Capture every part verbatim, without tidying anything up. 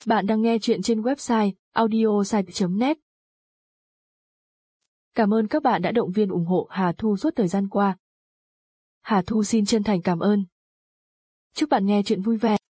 Bạn đang nghe chuyện trên website audiosite chấm net. Cảm ơn các bạn đã động viên ủng hộ Hà Thu suốt thời gian qua. Hà Thu xin chân thành cảm ơn. Chúc bạn nghe chuyện vui vẻ.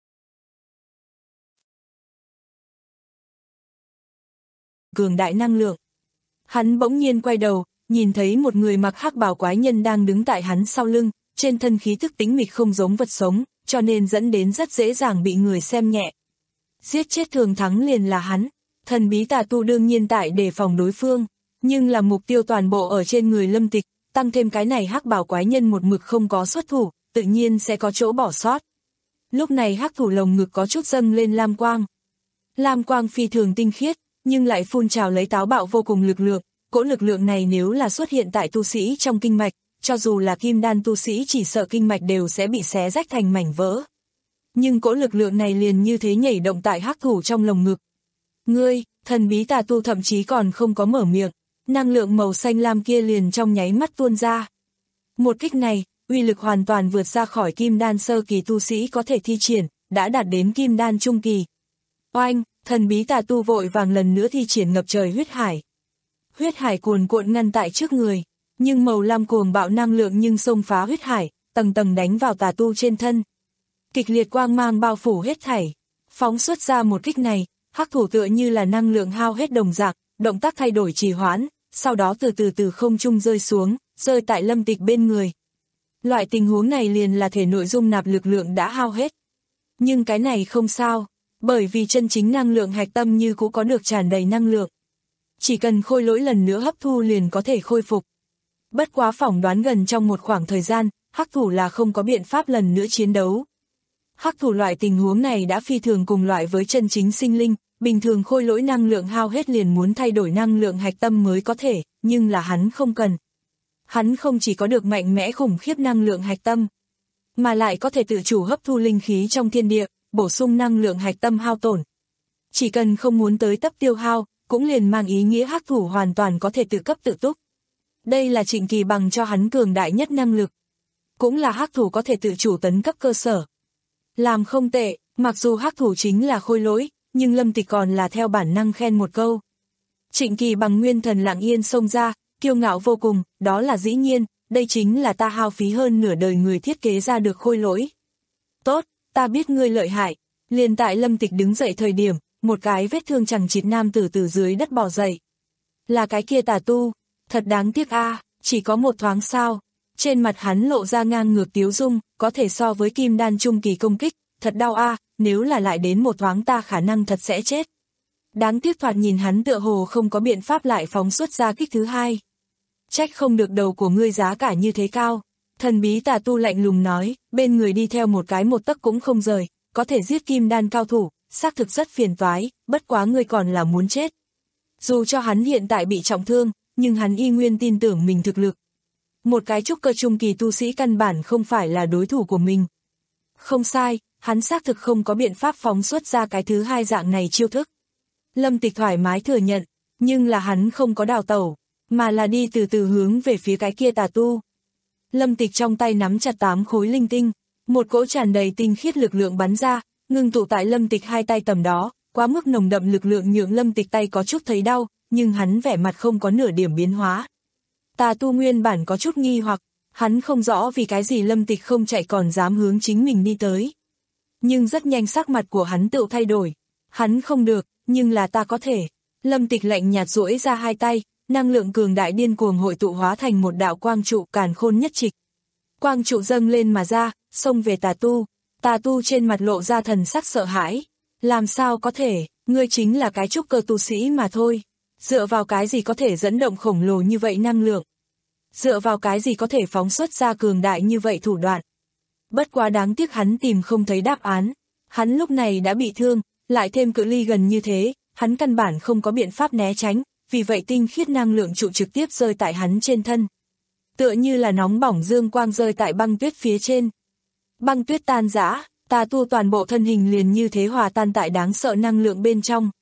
Cường đại năng lượng. Hắn bỗng nhiên quay đầu, nhìn thấy một người mặc hắc bào quái nhân đang đứng tại hắn sau lưng, trên thân khí thức tĩnh mịch không giống vật sống, cho nên dẫn đến rất dễ dàng bị người xem nhẹ. Giết chết thường thắng liền là hắn, thần bí tà tu đương nhiên tại đề phòng đối phương, nhưng là mục tiêu toàn bộ ở trên người Lâm Tịch, tăng thêm cái này hắc bào quái nhân một mực không có xuất thủ, tự nhiên sẽ có chỗ bỏ sót. Lúc này hắc thủ lồng ngực có chút dâng lên lam quang. Lam quang phi thường tinh khiết, nhưng lại phun trào lấy táo bạo vô cùng lực lượng, cỗ lực lượng này nếu là xuất hiện tại tu sĩ trong kinh mạch, cho dù là kim đan tu sĩ chỉ sợ kinh mạch đều sẽ bị xé rách thành mảnh vỡ. Nhưng cỗ lực lượng này liền như thế nhảy động tại hắc thủ trong lồng ngực. Ngươi, thần bí tà tu thậm chí còn không có mở miệng, năng lượng màu xanh lam kia liền trong nháy mắt tuôn ra. Một kích này, uy lực hoàn toàn vượt ra khỏi kim đan sơ kỳ tu sĩ có thể thi triển, đã đạt đến kim đan trung kỳ. Oanh, thần bí tà tu vội vàng lần nữa thi triển ngập trời huyết hải. Huyết hải cuồn cuộn ngăn tại trước người, nhưng màu lam cuồng bạo năng lượng nhưng xông phá huyết hải, tầng tầng đánh vào tà tu trên thân. Kịch liệt quang mang bao phủ hết thảy, phóng xuất ra một kích này, hắc thủ tựa như là năng lượng hao hết đồng dạng, động tác thay đổi trì hoãn, sau đó từ từ từ không trung rơi xuống, rơi tại Lâm Tịch bên người. Loại tình huống này liền là thể nội dung nạp lực lượng đã hao hết. Nhưng cái này không sao, bởi vì chân chính năng lượng hạch tâm như cũ có được tràn đầy năng lượng. Chỉ cần khôi lỗi lần nữa hấp thu liền có thể khôi phục. Bất quá phỏng đoán gần trong một khoảng thời gian, hắc thủ là không có biện pháp lần nữa chiến đấu. Hắc thủ loại tình huống này đã phi thường cùng loại với chân chính sinh linh, bình thường khôi lỗi năng lượng hao hết liền muốn thay đổi năng lượng hạch tâm mới có thể, nhưng là hắn không cần. Hắn không chỉ có được mạnh mẽ khủng khiếp năng lượng hạch tâm, mà lại có thể tự chủ hấp thu linh khí trong thiên địa, bổ sung năng lượng hạch tâm hao tổn. Chỉ cần không muốn tới tấp tiêu hao, cũng liền mang ý nghĩa hắc thủ hoàn toàn có thể tự cấp tự túc. Đây là Trịnh Kỳ Bằng cho hắn cường đại nhất năng lực. Cũng là hắc thủ có thể tự chủ tấn cấp cơ sở. Làm không tệ, mặc dù hắc thủ chính là khôi lỗi, nhưng Lâm Tịch còn là theo bản năng khen một câu. Trịnh Kỳ Bằng nguyên thần lặng yên xông ra, kiêu ngạo vô cùng, đó là dĩ nhiên, đây chính là ta hao phí hơn nửa đời người thiết kế ra được khôi lỗi. Tốt, ta biết ngươi lợi hại. Liền tại Lâm Tịch đứng dậy thời điểm, một cái vết thương chằng chịt nam tử từ dưới đất bò dậy. Là cái kia tà tu, thật đáng tiếc a, à, chỉ có một thoáng sao. Trên mặt hắn lộ ra ngang ngược tiếu dung, có thể so với kim đan trung kỳ công kích, thật đau a, à, nếu là lại đến một thoáng ta khả năng thật sẽ chết. Đáng tiếc thoạt nhìn hắn tựa hồ không có biện pháp lại phóng xuất ra kích thứ hai. Trách không được đầu của ngươi giá cả như thế cao. Thần bí tà tu lạnh lùng nói, bên người đi theo một cái một tấc cũng không rời, có thể giết kim đan cao thủ, xác thực rất phiền toái, bất quá ngươi còn là muốn chết. Dù cho hắn hiện tại bị trọng thương, nhưng hắn y nguyên tin tưởng mình thực lực. Một cái trúc cơ trung kỳ tu sĩ căn bản không phải là đối thủ của mình. Không sai, hắn xác thực không có biện pháp phóng xuất ra cái thứ hai dạng này chiêu thức. Lâm Tịch thoải mái thừa nhận, nhưng là hắn không có đào tẩu, mà là đi từ từ hướng về phía cái kia tà tu. Lâm Tịch trong tay nắm chặt tám khối linh tinh, một cỗ tràn đầy tinh khiết lực lượng bắn ra, ngưng tụ tại Lâm Tịch hai tay tầm đó, quá mức nồng đậm lực lượng nhượng Lâm Tịch tay có chút thấy đau, nhưng hắn vẻ mặt không có nửa điểm biến hóa. Tà tu nguyên bản có chút nghi hoặc, hắn không rõ vì cái gì Lâm Tịch không chạy còn dám hướng chính mình đi tới. Nhưng rất nhanh sắc mặt của hắn tự thay đổi, hắn không được, nhưng là ta có thể. Lâm Tịch lạnh nhạt duỗi ra hai tay, năng lượng cường đại điên cuồng hội tụ hóa thành một đạo quang trụ càn khôn nhất trịch. Quang trụ dâng lên mà ra, xông về tà tu, tà tu trên mặt lộ ra thần sắc sợ hãi. Làm sao có thể, ngươi chính là cái trúc cơ tu sĩ mà thôi. Dựa vào cái gì có thể dẫn động khổng lồ như vậy năng lượng? Dựa vào cái gì có thể phóng xuất ra cường đại như vậy thủ đoạn? Bất quá đáng tiếc hắn tìm không thấy đáp án. Hắn lúc này đã bị thương, lại thêm cự ly gần như thế, hắn căn bản không có biện pháp né tránh, vì vậy tinh khiết năng lượng trụ trực tiếp rơi tại hắn trên thân. Tựa như là nóng bỏng dương quang rơi tại băng tuyết phía trên. Băng tuyết tan rã, tà tu toàn bộ thân hình liền như thế hòa tan tại đáng sợ năng lượng bên trong.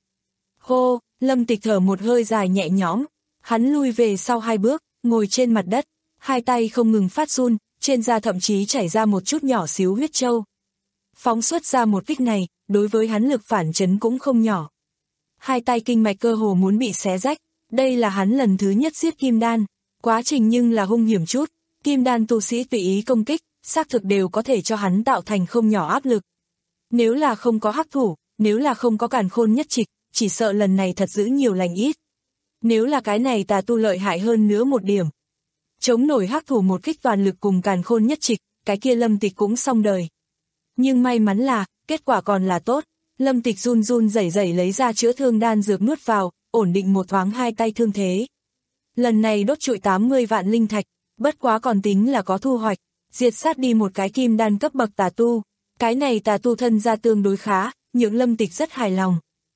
Hô, Lâm Tịch thở một hơi dài nhẹ nhõm, hắn lui về sau hai bước, ngồi trên mặt đất, hai tay không ngừng phát run, trên da thậm chí chảy ra một chút nhỏ xíu huyết châu. phóng xuất ra một kích này, đối với hắn lực phản chấn cũng không nhỏ. Hai tay kinh mạch cơ hồ muốn bị xé rách, đây là hắn lần thứ nhất giết kim đan, quá trình nhưng là hung hiểm chút, kim đan tu sĩ tùy ý công kích, xác thực đều có thể cho hắn tạo thành không nhỏ áp lực. Nếu là không có hắc thủ, nếu là không có càn khôn nhất trịch, chỉ sợ lần này thật giữ nhiều lành ít. Nếu là cái này tà tu lợi hại hơn nữa một điểm, chống nổi hắc thủ một kích toàn lực cùng càn khôn nhất trịch, cái kia Lâm Tịch cũng xong đời. Nhưng may mắn là, kết quả còn là tốt, Lâm Tịch run run rẩy rẩy lấy ra chữa thương đan dược nuốt vào, ổn định một thoáng hai tay thương thế. Lần này đốt trụi tám mươi vạn linh thạch, bất quá còn tính là có thu hoạch, diệt sát đi một cái kim đan cấp bậc tà tu, cái này tà tu thân ra tương đối khá, những Lâm Tịch rất hài lòng.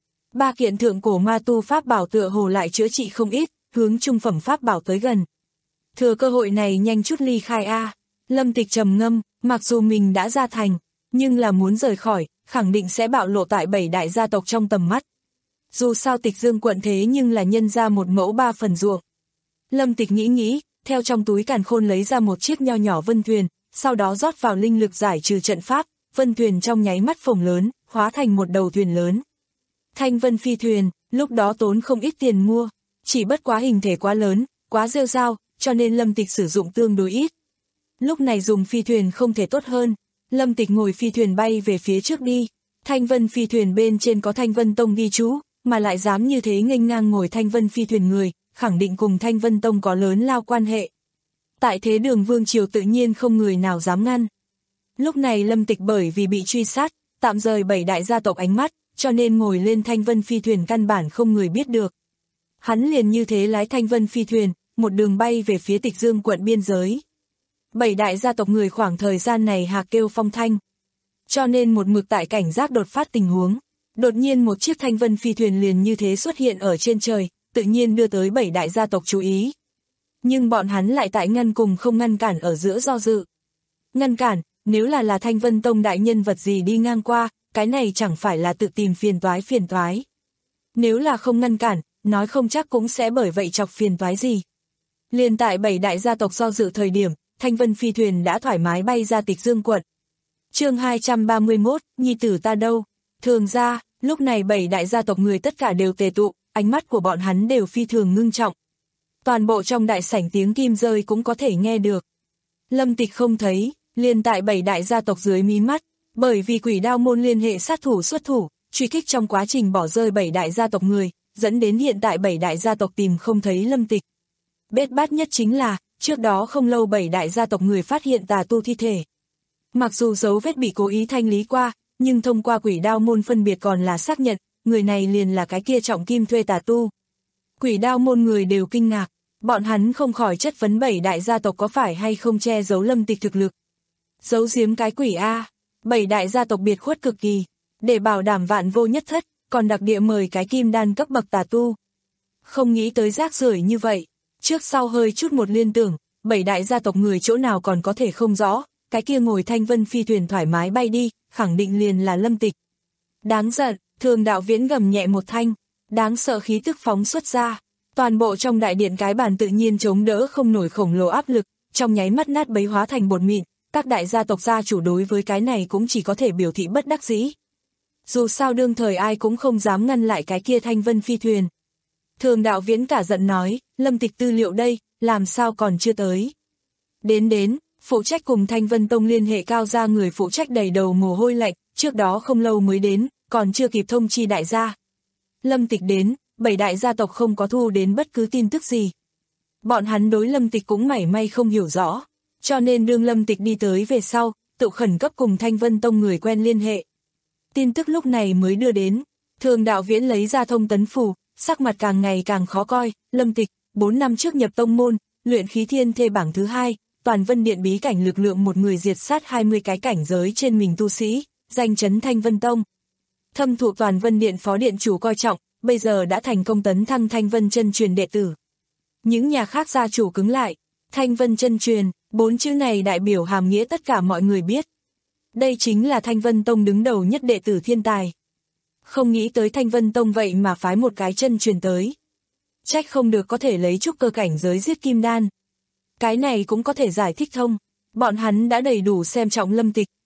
Ba kiện thượng cổ ma tu pháp bảo tựa hồ lại chữa trị không ít, hướng trung phẩm pháp bảo tới gần. Thừa cơ hội này nhanh chút ly khai a. Lâm Tịch trầm ngâm, mặc dù mình đã ra thành, nhưng là muốn rời khỏi, khẳng định sẽ bạo lộ tại bảy đại gia tộc trong tầm mắt. Dù sao Tịch Dương quận thế nhưng là nhân ra một mẫu ba phần ruộng. Lâm Tịch nghĩ nghĩ, theo trong túi càn khôn lấy ra một chiếc nho nhỏ vân thuyền, sau đó rót vào linh lực giải trừ trận pháp, vân thuyền trong nháy mắt phồng lớn, hóa thành một đầu thuyền lớn. Thanh vân phi thuyền, lúc đó tốn không ít tiền mua, chỉ bất quá hình thể quá lớn, quá rêu rao, cho nên Lâm Tịch sử dụng tương đối ít. Lúc này dùng phi thuyền không thể tốt hơn, Lâm Tịch ngồi phi thuyền bay về phía trước đi, Thanh vân phi thuyền bên trên có Thanh Vân Tông ghi chú, mà lại dám như thế nghênh ngang ngồi Thanh vân phi thuyền người, khẳng định cùng Thanh Vân Tông có lớn lao quan hệ. Tại thế đường vương triều tự nhiên không người nào dám ngăn. Lúc này Lâm Tịch bởi vì bị truy sát, tạm rời bảy đại gia tộc ánh mắt, cho nên ngồi lên Thanh vân phi thuyền căn bản không người biết được. Hắn liền như thế lái Thanh vân phi thuyền, một đường bay về phía Tịch Dương quận biên giới. Bảy đại gia tộc người khoảng thời gian này hạc kêu phong thanh. Cho nên một mực tại cảnh giác đột phát tình huống. Đột nhiên một chiếc Thanh vân phi thuyền liền như thế xuất hiện ở trên trời, tự nhiên đưa tới bảy đại gia tộc chú ý. Nhưng bọn hắn lại tại ngăn cùng không ngăn cản ở giữa do dự. Ngăn cản, nếu là là Thanh Vân Tông đại nhân vật gì đi ngang qua, cái này chẳng phải là tự tìm phiền toái phiền toái. Nếu là không ngăn cản, nói không chắc cũng sẽ bởi vậy chọc phiền toái gì. Liền tại bảy đại gia tộc do dự thời điểm, Thanh Vân phi thuyền đã thoải mái bay ra Tịch Dương quận. Chương hai trăm ba mươi mốt, nhi tử ta đâu? Thường ra, lúc này bảy đại gia tộc người tất cả đều tề tụ, ánh mắt của bọn hắn đều phi thường ngưng trọng. Toàn bộ trong đại sảnh tiếng kim rơi cũng có thể nghe được. Lâm Tịch không thấy, liền tại bảy đại gia tộc dưới mí mắt, bởi vì Quỷ Đao môn liên hệ sát thủ xuất thủ, truy kích trong quá trình bỏ rơi bảy đại gia tộc người, dẫn đến hiện tại bảy đại gia tộc tìm không thấy Lâm Tịch. Bết bát nhất chính là, trước đó không lâu bảy đại gia tộc người phát hiện tà tu thi thể. Mặc dù dấu vết bị cố ý thanh lý qua, nhưng thông qua Quỷ Đao môn phân biệt còn là xác nhận, người này liền là cái kia trọng kim thuê tà tu. Quỷ Đao môn người đều kinh ngạc, bọn hắn không khỏi chất vấn bảy đại gia tộc có phải hay không che giấu Lâm Tịch thực lực. Giấu giếm cái quỷ A, bảy đại gia tộc biệt khuất cực kỳ, để bảo đảm vạn vô nhất thất, còn đặc địa mời cái kim đan cấp bậc tà tu. Không nghĩ tới rác rưởi như vậy, trước sau hơi chút một liên tưởng, bảy đại gia tộc người chỗ nào còn có thể không rõ, cái kia ngồi Thanh vân phi thuyền thoải mái bay đi, khẳng định liền là Lâm Tịch. Đáng giận, Thường Đạo Viễn gầm nhẹ một thanh, đáng sợ khí tức phóng xuất ra, toàn bộ trong đại điện cái bàn tự nhiên chống đỡ không nổi khổng lồ áp lực, trong nháy mắt nát bấy hóa thành bột mịn, các đại gia tộc gia chủ đối với cái này cũng chỉ có thể biểu thị bất đắc dĩ. Dù sao đương thời ai cũng không dám ngăn lại cái kia Thanh vân phi thuyền. Thường Đạo Viễn cả giận nói, Lâm Tịch tư liệu đây, làm sao còn chưa tới. Đến đến, phụ trách cùng Thanh Vân Tông liên hệ cao gia người phụ trách đầy đầu mồ hôi lạnh, trước đó không lâu mới đến, còn chưa kịp thông chi đại gia. Lâm Tịch đến, bảy đại gia tộc không có thu đến bất cứ tin tức gì. Bọn hắn đối Lâm Tịch cũng mảy may không hiểu rõ, cho nên đương Lâm Tịch đi tới về sau, tự khẩn cấp cùng Thanh Vân Tông người quen liên hệ. Tin tức lúc này mới đưa đến, Thường Đạo Viễn lấy ra thông tấn phù, sắc mặt càng ngày càng khó coi, Lâm Tịch, bốn năm trước nhập tông môn, luyện khí thiên thê bảng thứ hai, toàn vân điện bí cảnh lực lượng một người diệt sát hai mươi cái cảnh giới trên mình tu sĩ, danh chấn Thanh Vân Tông. Thâm thụ toàn vân điện phó điện chủ coi trọng, bây giờ đã thành công tấn thăng Thanh Vân chân truyền đệ tử. Những nhà khác gia chủ cứng lại, Thanh Vân chân truyền, bốn chữ này đại biểu hàm nghĩa tất cả mọi người biết. Đây chính là Thanh Vân Tông đứng đầu nhất đệ tử thiên tài. Không nghĩ tới Thanh Vân Tông vậy mà phái một cái chân truyền tới. Trách không được có thể lấy trúc cơ cảnh giới giết kim đan. Cái này cũng có thể giải thích thông, bọn hắn đã đầy đủ xem trọng Lâm Tịch,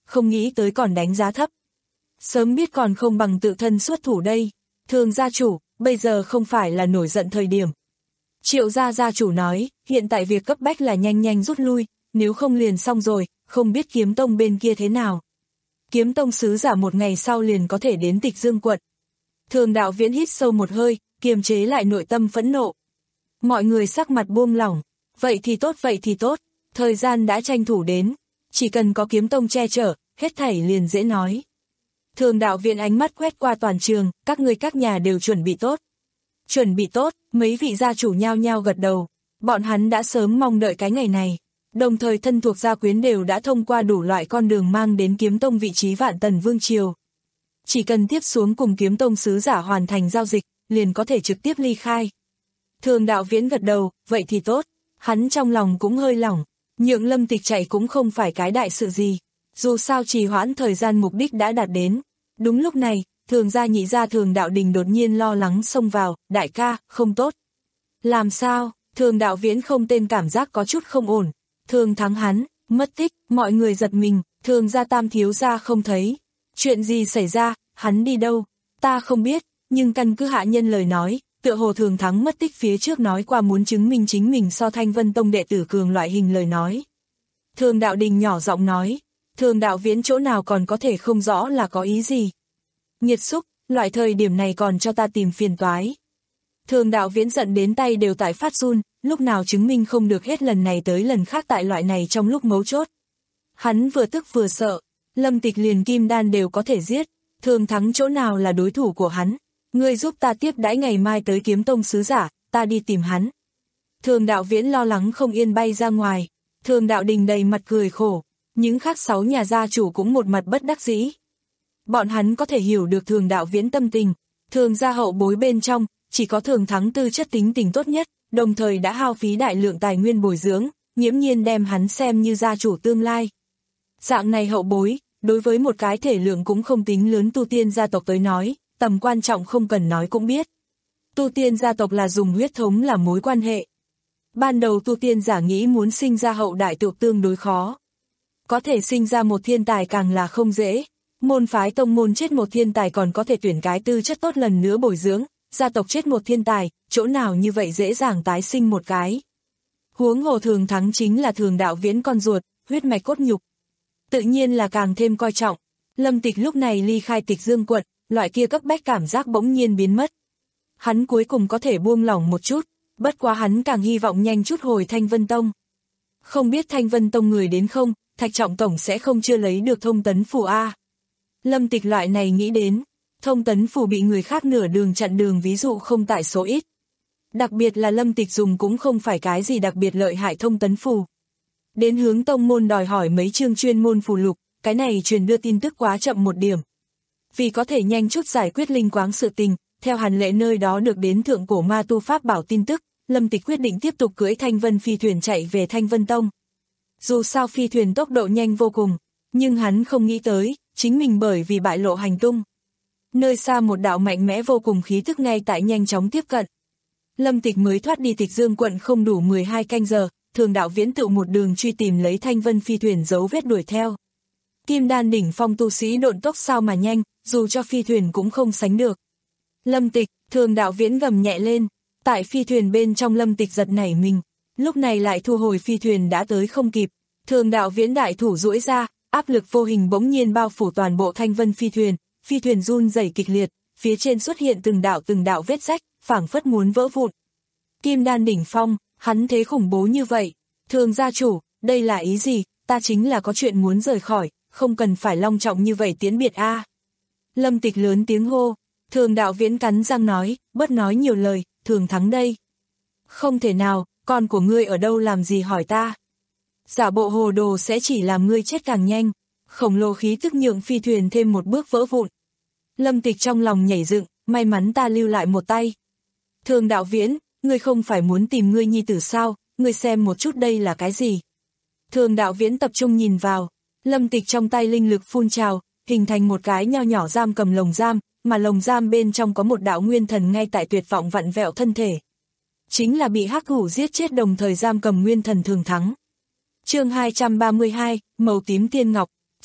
không nghĩ tới còn đánh giá thấp. Sớm biết còn không bằng tự thân xuất thủ đây. Thường gia chủ, bây giờ không phải là nổi giận thời điểm. Triệu gia gia chủ nói, hiện tại việc cấp bách là nhanh nhanh rút lui, nếu không liền xong rồi, không biết kiếm tông bên kia thế nào. Kiếm tông sứ giả một ngày sau liền có thể đến Tịch Dương quận. Thường đạo viễn hít sâu một hơi, kiềm chế lại nội tâm phẫn nộ. Mọi người sắc mặt buông lỏng, vậy thì tốt vậy thì tốt, thời gian đã tranh thủ đến, chỉ cần có kiếm tông che chở, hết thảy liền dễ nói. Thường đạo viễn ánh mắt quét qua toàn trường, các người các nhà đều chuẩn bị tốt. Chuẩn bị tốt, mấy vị gia chủ nhao nhao gật đầu, bọn hắn đã sớm mong đợi cái ngày này. Đồng thời thân thuộc gia quyến đều đã thông qua đủ loại con đường mang đến kiếm tông vị trí vạn tần vương triều. Chỉ cần tiếp xuống cùng kiếm tông sứ giả hoàn thành giao dịch, liền có thể trực tiếp ly khai. Thường đạo viễn gật đầu, vậy thì tốt, hắn trong lòng cũng hơi lỏng, nhượng Lâm Tịch chạy cũng không phải cái đại sự gì, dù sao trì hoãn thời gian mục đích đã đạt đến. Đúng lúc này, thường gia nhị gia Thường đạo đình đột nhiên lo lắng xông vào, đại ca, không tốt. Làm sao, Thường đạo viễn không tên cảm giác có chút không ổn. Thường thắng hắn, mất tích, mọi người giật mình, Thường gia tam thiếu gia không thấy. Chuyện gì xảy ra, hắn đi đâu? Ta không biết, nhưng căn cứ hạ nhân lời nói, tựa hồ Thường thắng mất tích phía trước nói qua muốn chứng minh chính mình so Thanh Vân Tông đệ tử cường loại hình lời nói. Thường đạo đình nhỏ giọng nói, Thường đạo viễn chỗ nào còn có thể không rõ là có ý gì. Nhiệt xúc, loại thời điểm này còn cho ta tìm phiền toái. Thường đạo viễn giận đến tay đều tại phát run, lúc nào chứng minh không được hết lần này tới lần khác tại loại này trong lúc mấu chốt. Hắn vừa tức vừa sợ, Lâm Tịch liền kim đan đều có thể giết, Thường thắng chỗ nào là đối thủ của hắn. Ngươi giúp ta tiếp đãi ngày mai tới kiếm tông sứ giả, ta đi tìm hắn. Thường đạo viễn lo lắng không yên bay ra ngoài, Thường đạo đình đầy mặt cười khổ, những khác sáu nhà gia chủ cũng một mặt bất đắc dĩ. Bọn hắn có thể hiểu được Thường đạo viễn tâm tình, Thường gia hậu bối bên trong, chỉ có Thường thắng tư chất tính tình tốt nhất, đồng thời đã hao phí đại lượng tài nguyên bồi dưỡng, nghiễm nhiên đem hắn xem như gia chủ tương lai. Dạng này hậu bối, đối với một cái thể lượng cũng không tính lớn tu tiên gia tộc tới nói, tầm quan trọng không cần nói cũng biết. Tu tiên gia tộc là dùng huyết thống làm mối quan hệ. Ban đầu tu tiên giả nghĩ muốn sinh ra hậu đại tựu tương đối khó. Có thể sinh ra một thiên tài càng là không dễ. Môn phái tông môn chết một thiên tài còn có thể tuyển cái tư chất tốt lần nữa bồi dưỡng, gia tộc chết một thiên tài, chỗ nào như vậy dễ dàng tái sinh một cái. Huống hồ Thường thắng chính là Thường đạo viễn con ruột, huyết mạch cốt nhục. Tự nhiên là càng thêm coi trọng. Lâm Tịch lúc này ly khai Tịch Dương quận, loại kia cấp bách cảm giác bỗng nhiên biến mất. Hắn cuối cùng có thể buông lỏng một chút, bất quá hắn càng hy vọng nhanh chút hồi Thanh Vân Tông. Không biết Thanh Vân Tông người đến không, Thạch Trọng Tổng sẽ không chưa lấy được thông tấn phù A. Lâm Tịch loại này nghĩ đến, thông tấn phù bị người khác nửa đường chặn đường ví dụ không tại số ít. Đặc biệt là Lâm Tịch dùng cũng không phải cái gì đặc biệt lợi hại thông tấn phù. Đến hướng tông môn đòi hỏi mấy chương chuyên môn phù lục, cái này truyền đưa tin tức quá chậm một điểm. Vì có thể nhanh chút giải quyết linh quáng sự tình, theo Hàn Lệ nơi đó được đến thượng cổ ma tu pháp bảo tin tức, Lâm Tịch quyết định tiếp tục cưỡi Thanh Vân phi thuyền chạy về Thanh Vân Tông. Dù sao phi thuyền tốc độ nhanh vô cùng, nhưng hắn không nghĩ tới, chính mình bởi vì bại lộ hành tung. Nơi xa một đạo mạnh mẽ vô cùng khí thức ngay tại nhanh chóng tiếp cận. Lâm Tịch mới thoát đi Tịch Dương quận không đủ mười hai canh giờ, Thường đạo viễn tự một đường truy tìm lấy Thanh Vân phi thuyền dấu vết đuổi theo. Kim đan đỉnh phong tu sĩ độn tốc sao mà nhanh, dù cho phi thuyền cũng không sánh được. Lâm Tịch, Thường đạo viễn gầm nhẹ lên, tại phi thuyền bên trong Lâm Tịch giật nảy mình, lúc này lại thu hồi phi thuyền đã tới không kịp. Thường đạo viễn đại thủ duỗi ra, áp lực vô hình bỗng nhiên bao phủ toàn bộ Thanh Vân phi thuyền, phi thuyền run rẩy kịch liệt, phía trên xuất hiện từng đạo từng đạo vết rách, phảng phất muốn vỡ vụn. Kim đan đỉnh phong, hắn thế khủng bố như vậy, Thường gia chủ, đây là ý gì, ta chính là có chuyện muốn rời khỏi, không cần phải long trọng như vậy tiến biệt a. Lâm Tịch lớn tiếng hô, Thường đạo viễn cắn răng nói, bớt nói nhiều lời, Thường thắng đây. Không thể nào, con của ngươi ở đâu làm gì hỏi ta. Giả bộ hồ đồ sẽ chỉ làm ngươi chết càng nhanh, khổng lồ khí tức nhượng phi thuyền thêm một bước vỡ vụn. Lâm Tịch trong lòng nhảy dựng, may mắn ta lưu lại một tay. Thường đạo viễn, ngươi không phải muốn tìm ngươi nhi tử sao, ngươi xem một chút đây là cái gì. Thường đạo viễn tập trung nhìn vào, Lâm Tịch trong tay linh lực phun trào, hình thành một cái nho nhỏ giam cầm lồng giam, mà lồng giam bên trong có một đạo nguyên thần ngay tại tuyệt vọng vặn vẹo thân thể. Chính là bị hắc hủ giết chết đồng thời giam cầm nguyên thần Thường thắng. Chương hai trăm ba mươi hai, màu tím tiên ngọc, cha,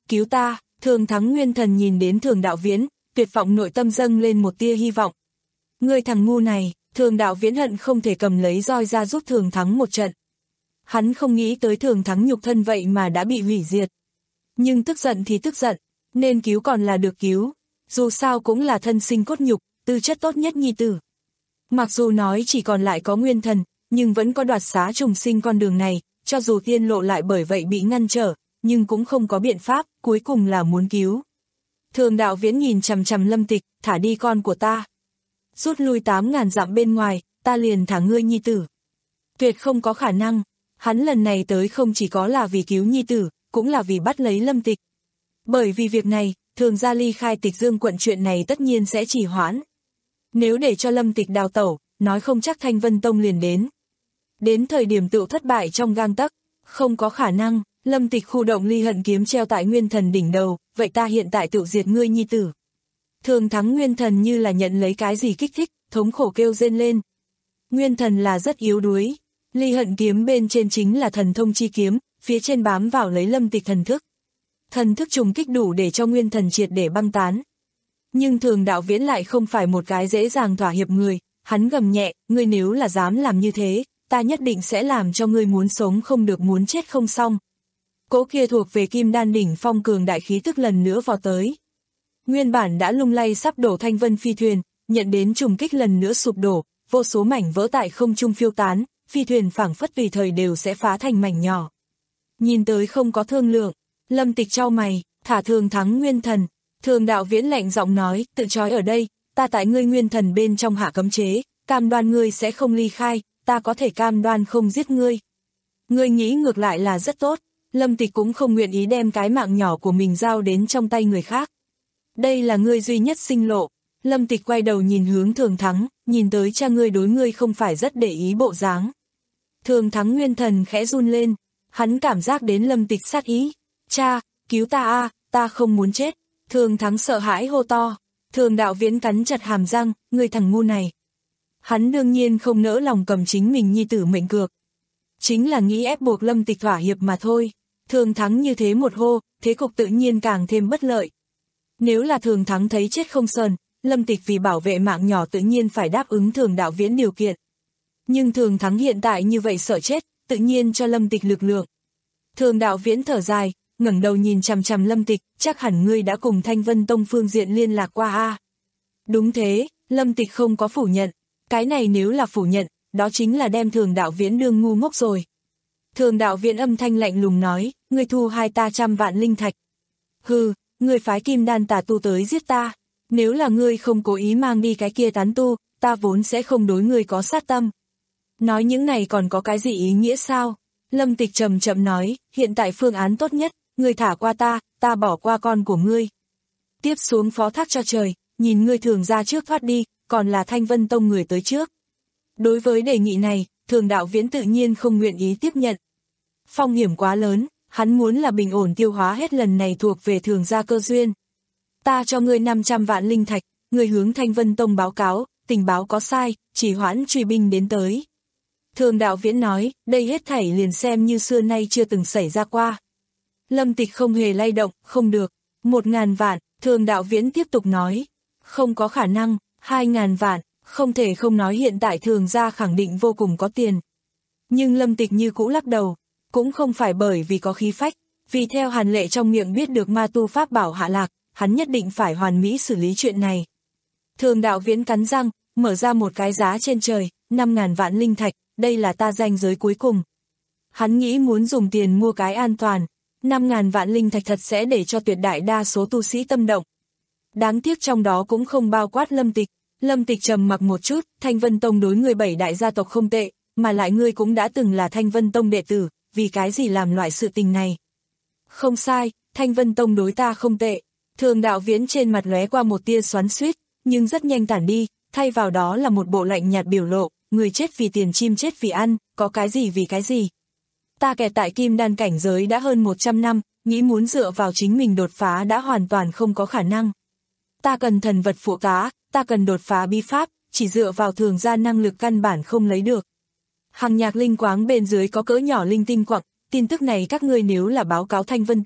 cứu ta. Thường Thắng Nguyên Thần nhìn đến Thường Đạo Viễn, tuyệt vọng nội tâm dâng lên một tia hy vọng. Ngươi thằng ngu này, Thường Đạo Viễn hận không thể cầm lấy roi ra giúp Thường Thắng một trận. Hắn không nghĩ tới Thường Thắng nhục thân vậy mà đã bị hủy diệt. Nhưng tức giận thì tức giận, nên cứu còn là được cứu, dù sao cũng là thân sinh cốt nhục, tư chất tốt nhất nhi tử. Mặc dù nói chỉ còn lại có nguyên thần, nhưng vẫn có đoạt xá trùng sinh con đường này, cho dù tiên lộ lại bởi vậy bị ngăn trở, nhưng cũng không có biện pháp, cuối cùng là muốn cứu. Thường Đạo Viễn nhìn chằm chằm Lâm Tịch, thả đi con của ta. Rút lui tám ngàn dặm bên ngoài, ta liền thả ngươi nhi tử. Tuyệt không có khả năng, hắn lần này tới không chỉ có là vì cứu nhi tử, cũng là vì bắt lấy Lâm Tịch. Bởi vì việc này, Thường gia ly khai Tịch Dương quận chuyện này tất nhiên sẽ trì hoãn. Nếu để cho Lâm Tịch đào tẩu, nói không chắc Thanh Vân Tông liền đến. Đến thời điểm tựu thất bại trong gang tấc, không có khả năng. Lâm Tịch khu động ly hận kiếm treo tại nguyên thần đỉnh đầu, vậy ta hiện tại tựu diệt ngươi nhi tử. Thường Thắng nguyên thần như là nhận lấy cái gì kích thích, thống khổ kêu rên lên. Nguyên thần là rất yếu đuối, ly hận kiếm bên trên chính là thần thông chi kiếm, phía trên bám vào lấy Lâm Tịch thần thức. Thần thức trùng kích đủ để cho nguyên thần triệt để băng tán. Nhưng Thường Đạo Viễn lại không phải một cái dễ dàng thỏa hiệp người, hắn gầm nhẹ, ngươi nếu là dám làm như thế, ta nhất định sẽ làm cho ngươi muốn sống không được muốn chết không xong. Cỗ kia thuộc về Kim Đan đỉnh phong cường đại khí tức lần nữa vọt tới. Nguyên bản đã lung lay sắp đổ Thanh Vân phi thuyền, nhận đến trùng kích lần nữa sụp đổ, vô số mảnh vỡ tại không trung phiêu tán, phi thuyền phảng phất tùy thời đều sẽ phá thành mảnh nhỏ. Nhìn tới không có thương lượng, Lâm Tịch chau mày, thả Thường Thắng nguyên thần. Thường Đạo Viễn lạnh giọng nói, tự trói ở đây, ta tại ngươi nguyên thần bên trong hạ cấm chế, cam đoan ngươi sẽ không ly khai, ta có thể cam đoan không giết ngươi. Ngươi nghĩ ngược lại là rất tốt. Lâm Tịch cũng không nguyện ý đem cái mạng nhỏ của mình giao đến trong tay người khác. Đây là ngươi duy nhất sinh lộ. Lâm Tịch quay đầu nhìn hướng Thường Thắng, nhìn tới cha ngươi đối ngươi không phải rất để ý bộ dáng. Thường Thắng nguyên thần khẽ run lên, hắn cảm giác đến Lâm Tịch sát ý. Cha, cứu ta a, ta không muốn chết. Thường Thắng sợ hãi hô to. Thường Đạo Viễn cắn chặt hàm răng, ngươi thằng ngu này. Hắn đương nhiên không nỡ lòng cầm chính mình nhi tử mệnh cược. Chính là nghĩ ép buộc Lâm Tịch thỏa hiệp mà thôi. Thường Thắng như thế một hô, thế cục tự nhiên càng thêm bất lợi. Nếu là Thường Thắng thấy chết không sờn, Lâm Tịch vì bảo vệ mạng nhỏ tự nhiên phải đáp ứng Thường Đạo Viễn điều kiện. Nhưng Thường Thắng hiện tại như vậy sợ chết, tự nhiên cho Lâm Tịch lực lượng. Thường Đạo Viễn thở dài, ngẩng đầu nhìn chằm chằm Lâm Tịch, chắc hẳn ngươi đã cùng Thanh Vân Tông phương diện liên lạc qua a. Đúng thế, Lâm Tịch không có phủ nhận. Cái này nếu là phủ nhận, đó chính là đem Thường Đạo Viễn đương ngu ngốc rồi. Thường Đạo Viễn âm thanh lạnh lùng nói, ngươi thu hai ta trăm vạn linh thạch. Hừ, ngươi phái Kim Đan tà tu tới giết ta. Nếu là ngươi không cố ý mang đi cái kia tán tu, ta vốn sẽ không đối ngươi có sát tâm. Nói những này còn có cái gì ý nghĩa sao? Lâm Tịch trầm chậm nói, hiện tại phương án tốt nhất, ngươi thả qua ta, ta bỏ qua con của ngươi. Tiếp xuống phó thác cho trời, nhìn ngươi Thường ra trước thoát đi, còn là Thanh Vân Tông người tới trước. Đối với đề nghị này, Thường Đạo Viễn tự nhiên không nguyện ý tiếp nhận. Phong hiểm quá lớn, hắn muốn là bình ổn tiêu hóa hết lần này thuộc về Thường gia cơ duyên. Ta cho ngươi năm trăm vạn linh thạch, ngươi hướng Thanh Vân Tông báo cáo, tình báo có sai, chỉ hoãn truy binh đến tới. Thường Đạo Viễn nói, đây hết thảy liền xem như xưa nay chưa từng xảy ra qua. Lâm Tịch không hề lay động, không được, một ngàn vạn, Thường Đạo Viễn tiếp tục nói, không có khả năng, hai ngàn vạn, không thể không nói hiện tại Thường gia khẳng định vô cùng có tiền. Nhưng Lâm Tịch như cũ lắc đầu, cũng không phải bởi vì có khí phách, vì theo Hàn Lệ trong miệng biết được ma tu pháp bảo hạ lạc, hắn nhất định phải hoàn mỹ xử lý chuyện này. Thường Đạo Viễn cắn răng, mở ra một cái giá trên trời, năm ngàn vạn linh thạch, đây là ta ranh giới cuối cùng. Hắn nghĩ muốn dùng tiền mua cái an toàn, năm ngàn vạn linh thạch thật sẽ để cho tuyệt đại đa số tu sĩ tâm động. Đáng tiếc trong đó cũng không bao quát Lâm Tịch. Lâm Tịch trầm mặc một chút, Thanh Vân Tông đối người bảy đại gia tộc không tệ, mà lại ngươi cũng đã từng là Thanh Vân Tông đệ tử, vì cái gì làm loại sự tình này. Không sai, Thanh Vân Tông đối ta không tệ. Thường Đạo Viễn trên mặt lóe qua một tia xoắn xuýt, nhưng rất nhanh tản đi, thay vào đó là một bộ lạnh nhạt biểu lộ, người chết vì tiền chim chết vì ăn, có cái gì vì cái gì. Ta kẹt tại Kim Đan cảnh giới đã hơn một trăm năm, nghĩ muốn dựa vào chính mình đột phá đã hoàn toàn không có khả năng. Ta cần thần vật phụ tá, ta cần đột phá bí pháp, chỉ dựa vào Thường gia năng lực căn bản không lấy được. Hằng Nhạc linh quáng bên dưới có cỡ nhỏ linh tinh quặng, tin tức này các ngươi nếu là báo cáo Thanh Vân Tông,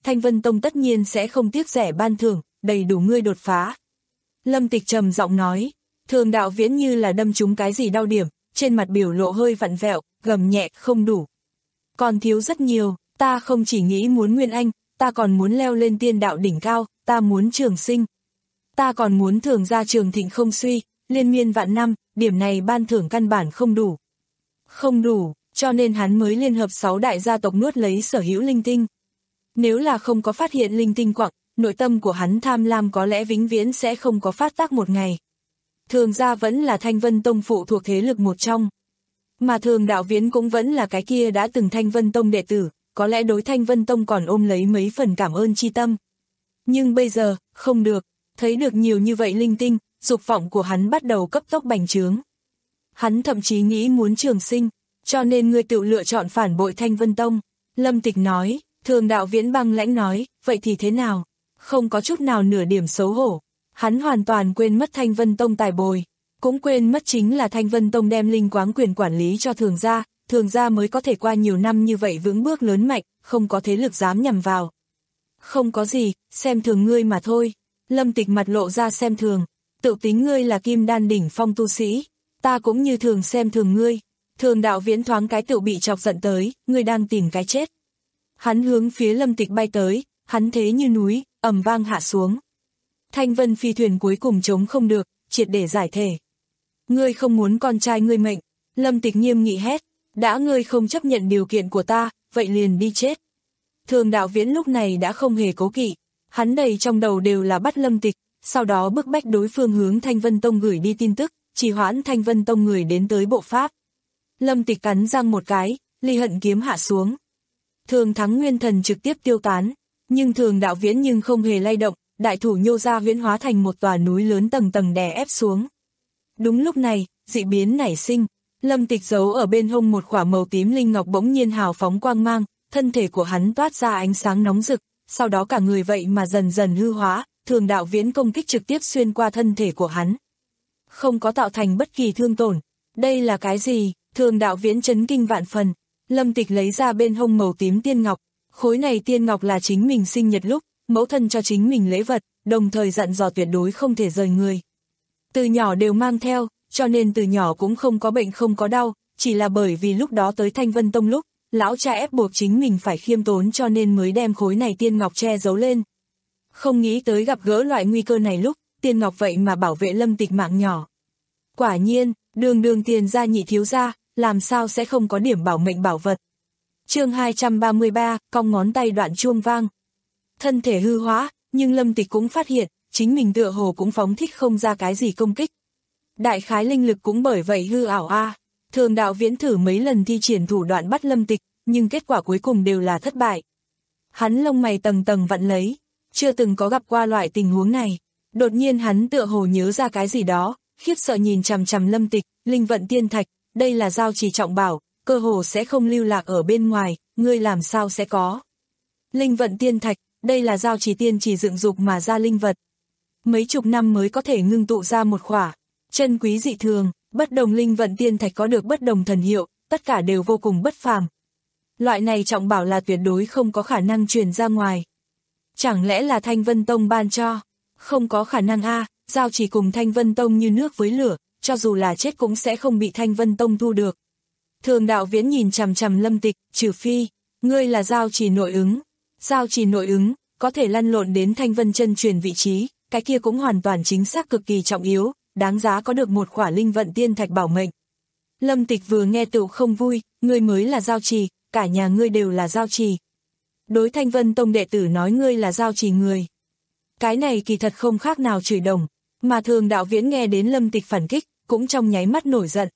Thanh Vân Tông tất nhiên sẽ không tiếc rẻ ban thưởng, đầy đủ ngươi đột phá. Lâm Tịch trầm giọng nói, Thường Đạo Viễn như là đâm trúng cái gì đau điểm, trên mặt biểu lộ hơi vặn vẹo, gầm nhẹ, không đủ. Còn thiếu rất nhiều, ta không chỉ nghĩ muốn Nguyên Anh, ta còn muốn leo lên tiên đạo đỉnh cao, ta muốn trường sinh. Ta còn muốn Thường gia trường thịnh không suy, liên miên vạn năm, điểm này ban thưởng căn bản không đủ. Không đủ, cho nên hắn mới liên hợp sáu đại gia tộc nuốt lấy sở hữu linh tinh. Nếu là không có phát hiện linh tinh quặng, nội tâm của hắn tham lam có lẽ vĩnh viễn sẽ không có phát tác một ngày. Thường gia vẫn là Thanh Vân Tông phụ thuộc thế lực một trong. Mà Thường Đạo Viễn cũng vẫn là cái kia đã từng Thanh Vân Tông đệ tử, có lẽ đối Thanh Vân Tông còn ôm lấy mấy phần cảm ơn chi tâm. Nhưng bây giờ, không được, thấy được nhiều như vậy linh tinh, dục vọng của hắn bắt đầu cấp tốc bành trướng. Hắn thậm chí nghĩ muốn trường sinh, cho nên ngươi tự lựa chọn phản bội Thanh Vân Tông. Lâm Tịch nói, Thường Đạo Viễn băng lãnh nói, vậy thì thế nào? Không có chút nào nửa điểm xấu hổ. Hắn hoàn toàn quên mất Thanh Vân Tông tài bồi, cũng quên mất chính là Thanh Vân Tông đem linh quáng quyền quản lý cho Thường gia, Thường gia mới có thể qua nhiều năm như vậy vững bước lớn mạnh, không có thế lực dám nhằm vào. Không có gì, xem thường ngươi mà thôi. Lâm Tịch mặt lộ ra xem thường, tự tính ngươi là kim đan đỉnh phong tu sĩ, ta cũng như thường xem thường ngươi. Thường Đạo Viễn thoáng cái tự bị chọc giận tới, ngươi đang tìm cái chết. Hắn hướng phía Lâm Tịch bay tới, hắn thế như núi, ầm vang hạ xuống. Thanh Vân phi thuyền cuối cùng chống không được, triệt để giải thể. Ngươi không muốn con trai ngươi mệnh, Lâm Tịch nghiêm nghị hét, đã ngươi không chấp nhận điều kiện của ta, vậy liền đi chết. Thường Đạo Viễn lúc này đã không hề cố kỵ, hắn đầy trong đầu đều là bắt Lâm Tịch, sau đó bức bách đối phương hướng Thanh Vân Tông gửi đi tin tức, trì hoãn Thanh Vân Tông người đến tới bộ pháp. Lâm Tịch cắn răng một cái, ly hận kiếm hạ xuống. Thường Thắng nguyên thần trực tiếp tiêu tán, nhưng Thường Đạo Viễn nhưng không hề lay động, đại thủ nhô ra huyễn hóa thành một tòa núi lớn tầng tầng đè ép xuống. Đúng lúc này, dị biến nảy sinh, Lâm Tịch giấu ở bên hông một quả màu tím linh ngọc bỗng nhiên hào phóng quang mang, thân thể của hắn toát ra ánh sáng nóng rực, sau đó cả người vậy mà dần dần hư hóa, Thường Đạo Viễn công kích trực tiếp xuyên qua thân thể của hắn. Không có tạo thành bất kỳ thương tổn. Đây là cái gì? Thường Đạo Viễn chấn kinh vạn phần. Lâm Tịch lấy ra bên hông màu tím tiên ngọc, khối này tiên ngọc là chính mình sinh nhật lúc, mẫu thân cho chính mình lễ vật, đồng thời dặn dò tuyệt đối không thể rời người. Từ nhỏ đều mang theo, cho nên từ nhỏ cũng không có bệnh không có đau, chỉ là bởi vì lúc đó tới Thanh Vân Tông lúc, lão cha ép buộc chính mình phải khiêm tốn cho nên mới đem khối này tiên ngọc che giấu lên. Không nghĩ tới gặp gỡ loại nguy cơ này lúc, tiên ngọc vậy mà bảo vệ Lâm Tịch mạng nhỏ. Quả nhiên, đường đường tiền gia nhị thiếu gia, làm sao sẽ không có điểm bảo mệnh bảo vật. Chương hai trăm ba mươi ba, cong ngón tay đoạn chuông vang. Thân thể hư hóa, nhưng Lâm Tịch cũng phát hiện, chính mình tựa hồ cũng phóng thích không ra cái gì công kích. Đại khái linh lực cũng bởi vậy hư ảo a. À. Thường Đạo Viễn thử mấy lần thi triển thủ đoạn bắt Lâm Tịch, nhưng kết quả cuối cùng đều là thất bại. Hắn lông mày tầng tầng vặn lấy, chưa từng có gặp qua loại tình huống này. Đột nhiên hắn tựa hồ nhớ ra cái gì đó, khiếp sợ nhìn chằm chằm Lâm Tịch, linh vận tiên thạch, đây là giao trì trọng bảo, cơ hồ sẽ không lưu lạc ở bên ngoài, ngươi làm sao sẽ có. Linh vận tiên thạch, đây là giao trì tiên chỉ dựng dục mà ra linh vật. Mấy chục năm mới có thể ngưng tụ ra một khỏa, chân quý dị thường, bất đồng linh vận tiên thạch có được bất đồng thần hiệu, tất cả đều vô cùng bất phàm. Loại này trọng bảo là tuyệt đối không có khả năng truyền ra ngoài. Chẳng lẽ là Thanh Vân Tông ban cho? Không có khả năng a, à, giao chỉ cùng Thanh Vân Tông như nước với lửa, cho dù là chết cũng sẽ không bị Thanh Vân Tông thu được. Thường Đạo Viễn nhìn chằm chằm Lâm Tịch, trừ phi, ngươi là giao chỉ nội ứng. Giao chỉ nội ứng, có thể lăn lộn đến Thanh Vân chân truyền vị trí, cái kia cũng hoàn toàn chính xác cực kỳ trọng yếu, đáng giá có được một khỏa linh vận tiên thạch bảo mệnh. Lâm Tịch vừa nghe tựu không vui, ngươi mới là giao trì, cả nhà ngươi đều là giao trì. Đối Thanh Vân Tông đệ tử nói ngươi là giao trì người. Cái này kỳ thật không khác nào chửi đồng, mà Thường Đạo Viễn nghe đến Lâm Tịch phản kích, cũng trong nháy mắt nổi giận.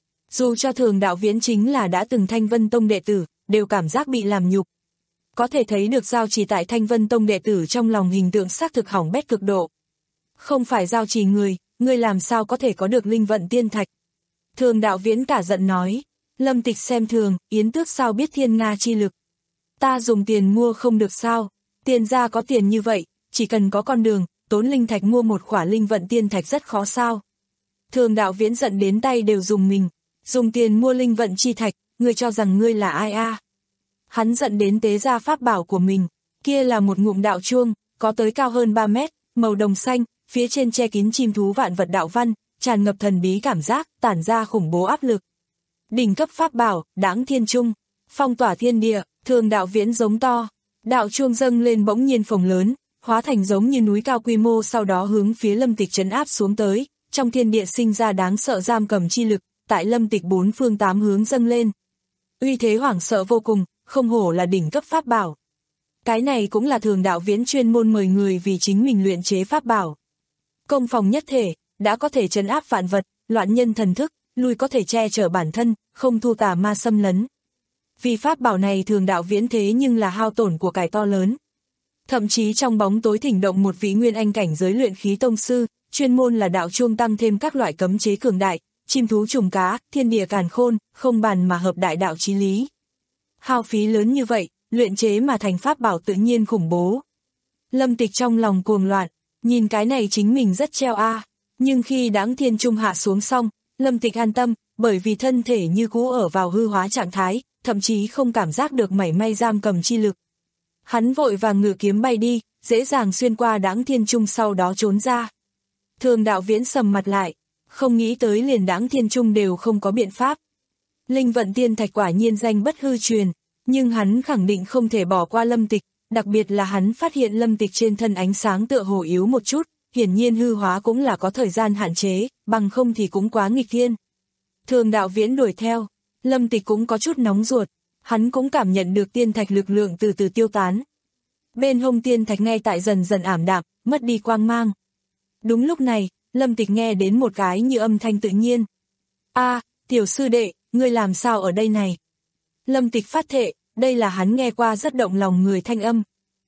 Dù cho Thường Đạo Viễn chính là đã từng Thanh Vân Tông đệ tử, đều cảm giác bị làm nhục. Có thể thấy được giao trì tại Thanh Vân Tông đệ tử trong lòng hình tượng xác thực hỏng bét cực độ. Không phải giao trì người, ngươi làm sao có thể có được linh vận tiên thạch. Thường Đạo Viễn cả giận nói, Lâm Tịch xem thường, Yến Tước sao biết thiên nga chi lực. Ta dùng tiền mua không được sao, tiền ra có tiền như vậy, chỉ cần có con đường, tốn linh thạch mua một khỏa linh vận tiên thạch rất khó sao. Thường Đạo Viễn giận đến tay đều dùng mình, dùng tiền mua linh vận chi thạch, ngươi cho rằng ngươi là ai a? À? Hắn giận đến tế ra pháp bảo của mình, Kia là một ngụm đạo chuông, có tới cao hơn ba mét, màu đồng xanh, phía trên che kín chim thú vạn vật đạo văn, tràn ngập thần bí cảm giác, tản ra khủng bố áp lực. Đỉnh cấp pháp bảo, Đãng Thiên Trung, phong tỏa thiên địa, Thường Đạo Viễn giống to. Đạo chuông dâng lên bỗng nhiên phồng lớn, hóa thành giống như núi cao quy mô, sau đó hướng phía Lâm Tịch trấn áp xuống tới, trong thiên địa sinh ra đáng sợ giam cầm chi lực, tại Lâm Tịch bốn phương tám hướng dâng lên. Uy thế hoảng sợ vô cùng, không hổ là đỉnh cấp pháp bảo. Cái này cũng là Thường Đạo Viễn chuyên môn mời người vì chính mình luyện chế pháp bảo. Công phòng nhất thể, đã có thể trấn áp vạn vật, loạn nhân thần thức, lui có thể che chở bản thân, không thu tà ma xâm lấn. Vì pháp bảo này Thường Đạo Viễn thế nhưng là hao tổn của cải to lớn. Thậm chí trong bóng tối thỉnh động một vị nguyên anh cảnh giới luyện khí tông sư, chuyên môn là đạo chuông tăng thêm các loại cấm chế cường đại, chim thú trùng cá, thiên địa càn khôn, không bàn mà hợp đại đạo chí lý. Hao phí lớn như vậy, luyện chế mà thành pháp bảo tự nhiên khủng bố. Lâm Tịch trong lòng cuồng loạn, nhìn cái này chính mình rất treo a, nhưng khi Đãng Thiên Trung hạ xuống xong, Lâm Tịch an tâm, bởi vì thân thể như cũ ở vào hư hóa trạng thái, thậm chí không cảm giác được mảy may giam cầm chi lực. Hắn vội vàng ngự kiếm bay đi, dễ dàng xuyên qua Đãng Thiên Trung, sau đó trốn ra. Thường Đạo Viễn sầm mặt lại, không nghĩ tới liền Đãng Thiên Trung đều không có biện pháp. Linh vận tiên thạch quả nhiên danh bất hư truyền, nhưng hắn khẳng định không thể bỏ qua Lâm Tịch, đặc biệt là hắn phát hiện Lâm Tịch trên thân ánh sáng tựa hồ yếu một chút, hiển nhiên hư hóa cũng là có thời gian hạn chế, bằng không thì cũng quá nghịch thiên. Thường Đạo Viễn đuổi theo, Lâm Tịch cũng có chút nóng ruột, hắn cũng cảm nhận được tiên thạch lực lượng từ từ tiêu tán. Bên hông tiên thạch ngay tại dần dần ảm đạm, mất đi quang mang. Đúng lúc này, Lâm Tịch nghe đến một cái như âm thanh tự nhiên. A, tiểu sư đệ, ngươi làm sao ở đây này? Lâm Tịch phát thệ, đây là hắn nghe qua rất động lòng người thanh âm.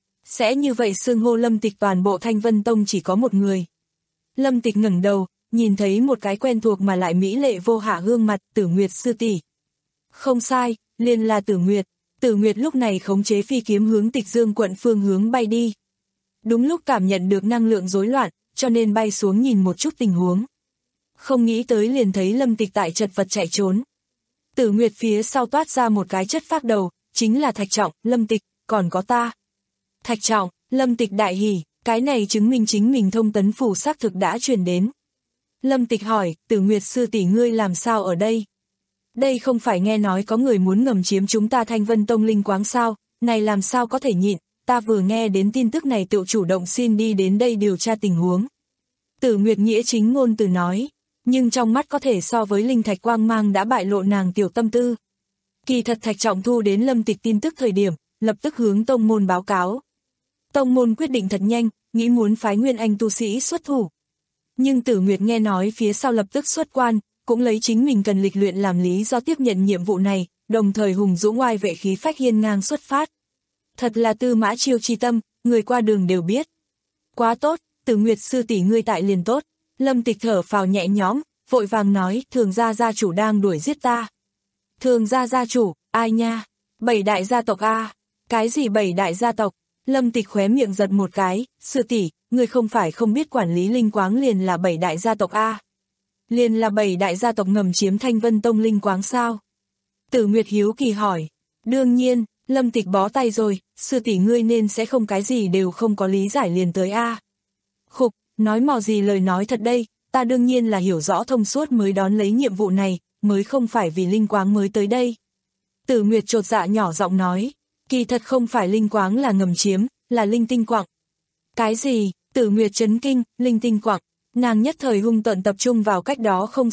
Sẽ như vậy xưng hô Lâm Tịch toàn bộ Thanh Vân Tông chỉ có một người. Lâm Tịch ngẩng đầu, nhìn thấy một cái quen thuộc mà lại mỹ lệ vô hạ gương mặt, Tử Nguyệt sư tỷ. Không sai, liền là Tử Nguyệt. Tử Nguyệt lúc này khống chế phi kiếm hướng Tịch Dương quận phương hướng bay đi. Đúng lúc cảm nhận được năng lượng rối loạn, cho nên bay xuống nhìn một chút tình huống. Không nghĩ tới liền thấy Lâm Tịch tại chật vật chạy trốn. Tử Nguyệt phía sau toát ra một cái chất phác đầu, chính là Thạch Trọng, Lâm Tịch, còn có ta. Thạch Trọng, Lâm Tịch đại hỉ, cái này chứng minh chính mình thông tấn phủ xác thực đã truyền đến. Lâm Tịch hỏi, Tử Nguyệt sư tỷ ngươi làm sao ở đây? Đây không phải nghe nói có người muốn ngầm chiếm chúng ta Thanh Vân Tông linh quáng sao, này làm sao có thể nhịn, ta vừa nghe đến tin tức này tự chủ động xin đi đến đây điều tra tình huống. Tử Nguyệt nghĩa chính ngôn từ nói, nhưng trong mắt có thể so với linh thạch quang mang đã bại lộ nàng tiểu tâm tư. Kỳ thật Thạch Trọng thu đến Lâm Tịch tin tức thời điểm, lập tức hướng tông môn báo cáo. Tông môn quyết định thật nhanh, nghĩ muốn phái nguyên anh tu sĩ xuất thủ. Nhưng Tử Nguyệt nghe nói phía sau lập tức xuất quan, cũng lấy chính mình cần lịch luyện làm lý do tiếp nhận nhiệm vụ này, đồng thời hùng dũng oai vệ khí phách hiên ngang xuất phát. Thật là tư mã chiêu chi tâm, người qua đường đều biết. Quá tốt, Tử Nguyệt sư tỷ ngươi tại liền tốt. Lâm Tịch thở phào nhẹ nhõm, vội vàng nói, Thường gia gia chủ đang đuổi giết ta. Thường gia gia chủ, ai nha? Bảy đại gia tộc a? Cái gì bảy đại gia tộc? Lâm Tịch khóe miệng giật một cái, sư tỷ, ngươi không phải không biết quản lý linh quáng liền là bảy đại gia tộc a? Liền là bảy đại gia tộc ngầm chiếm Thanh Vân Tông linh quáng sao? Tử Nguyệt hiếu kỳ hỏi. Đương nhiên, Lâm Tịch bó tay rồi, sư tỷ ngươi nên sẽ không cái gì đều không có lý giải liền tới a. Khục, nói mò gì lời nói thật đây, ta đương nhiên là hiểu rõ thông suốt mới đón lấy nhiệm vụ này, mới không phải vì linh quáng mới tới đây. Tử Nguyệt chột dạ nhỏ giọng nói, kỳ thật không phải linh quáng là ngầm chiếm, là linh tinh quặng. Cái gì? Tử Nguyệt chấn kinh, linh tinh quặng, nàng nhất thời hung tợn tập trung vào cách đó không.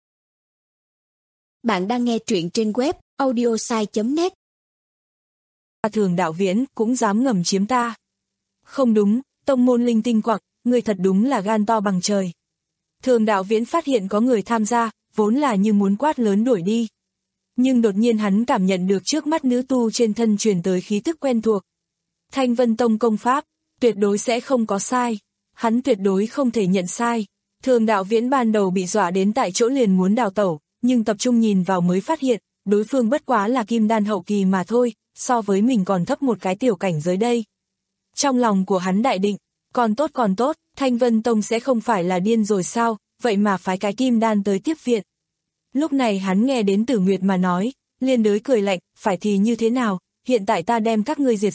Bạn đang nghe truyện trên web audiosai chấm net. Thường Đạo Viễn cũng dám ngầm chiếm ta. Không đúng, tông môn linh tinh quặng, người thật đúng là gan to bằng trời. Thường Đạo Viễn phát hiện có người tham gia, vốn là như muốn quát lớn đuổi đi. Nhưng đột nhiên hắn cảm nhận được trước mắt nữ tu trên thân truyền tới khí tức quen thuộc. Thanh Vân Tông công pháp, tuyệt đối sẽ không có sai. Hắn tuyệt đối không thể nhận sai. Thường Đạo Viễn ban đầu bị dọa đến tại chỗ liền muốn đào tẩu, nhưng tập trung nhìn vào mới phát hiện, đối phương bất quá là kim đan hậu kỳ mà thôi, so với mình còn thấp một cái tiểu cảnh giới đây. Trong lòng của hắn đại định, còn tốt còn tốt, Thanh Vân Tông sẽ không phải là điên rồi sao, vậy mà phái cái kim đan tới tiếp viện. Lúc này hắn nghe đến Tử Nguyệt mà nói, liền đới cười lạnh, phải thì như thế nào, hiện tại ta đem các ngươi diệt sát,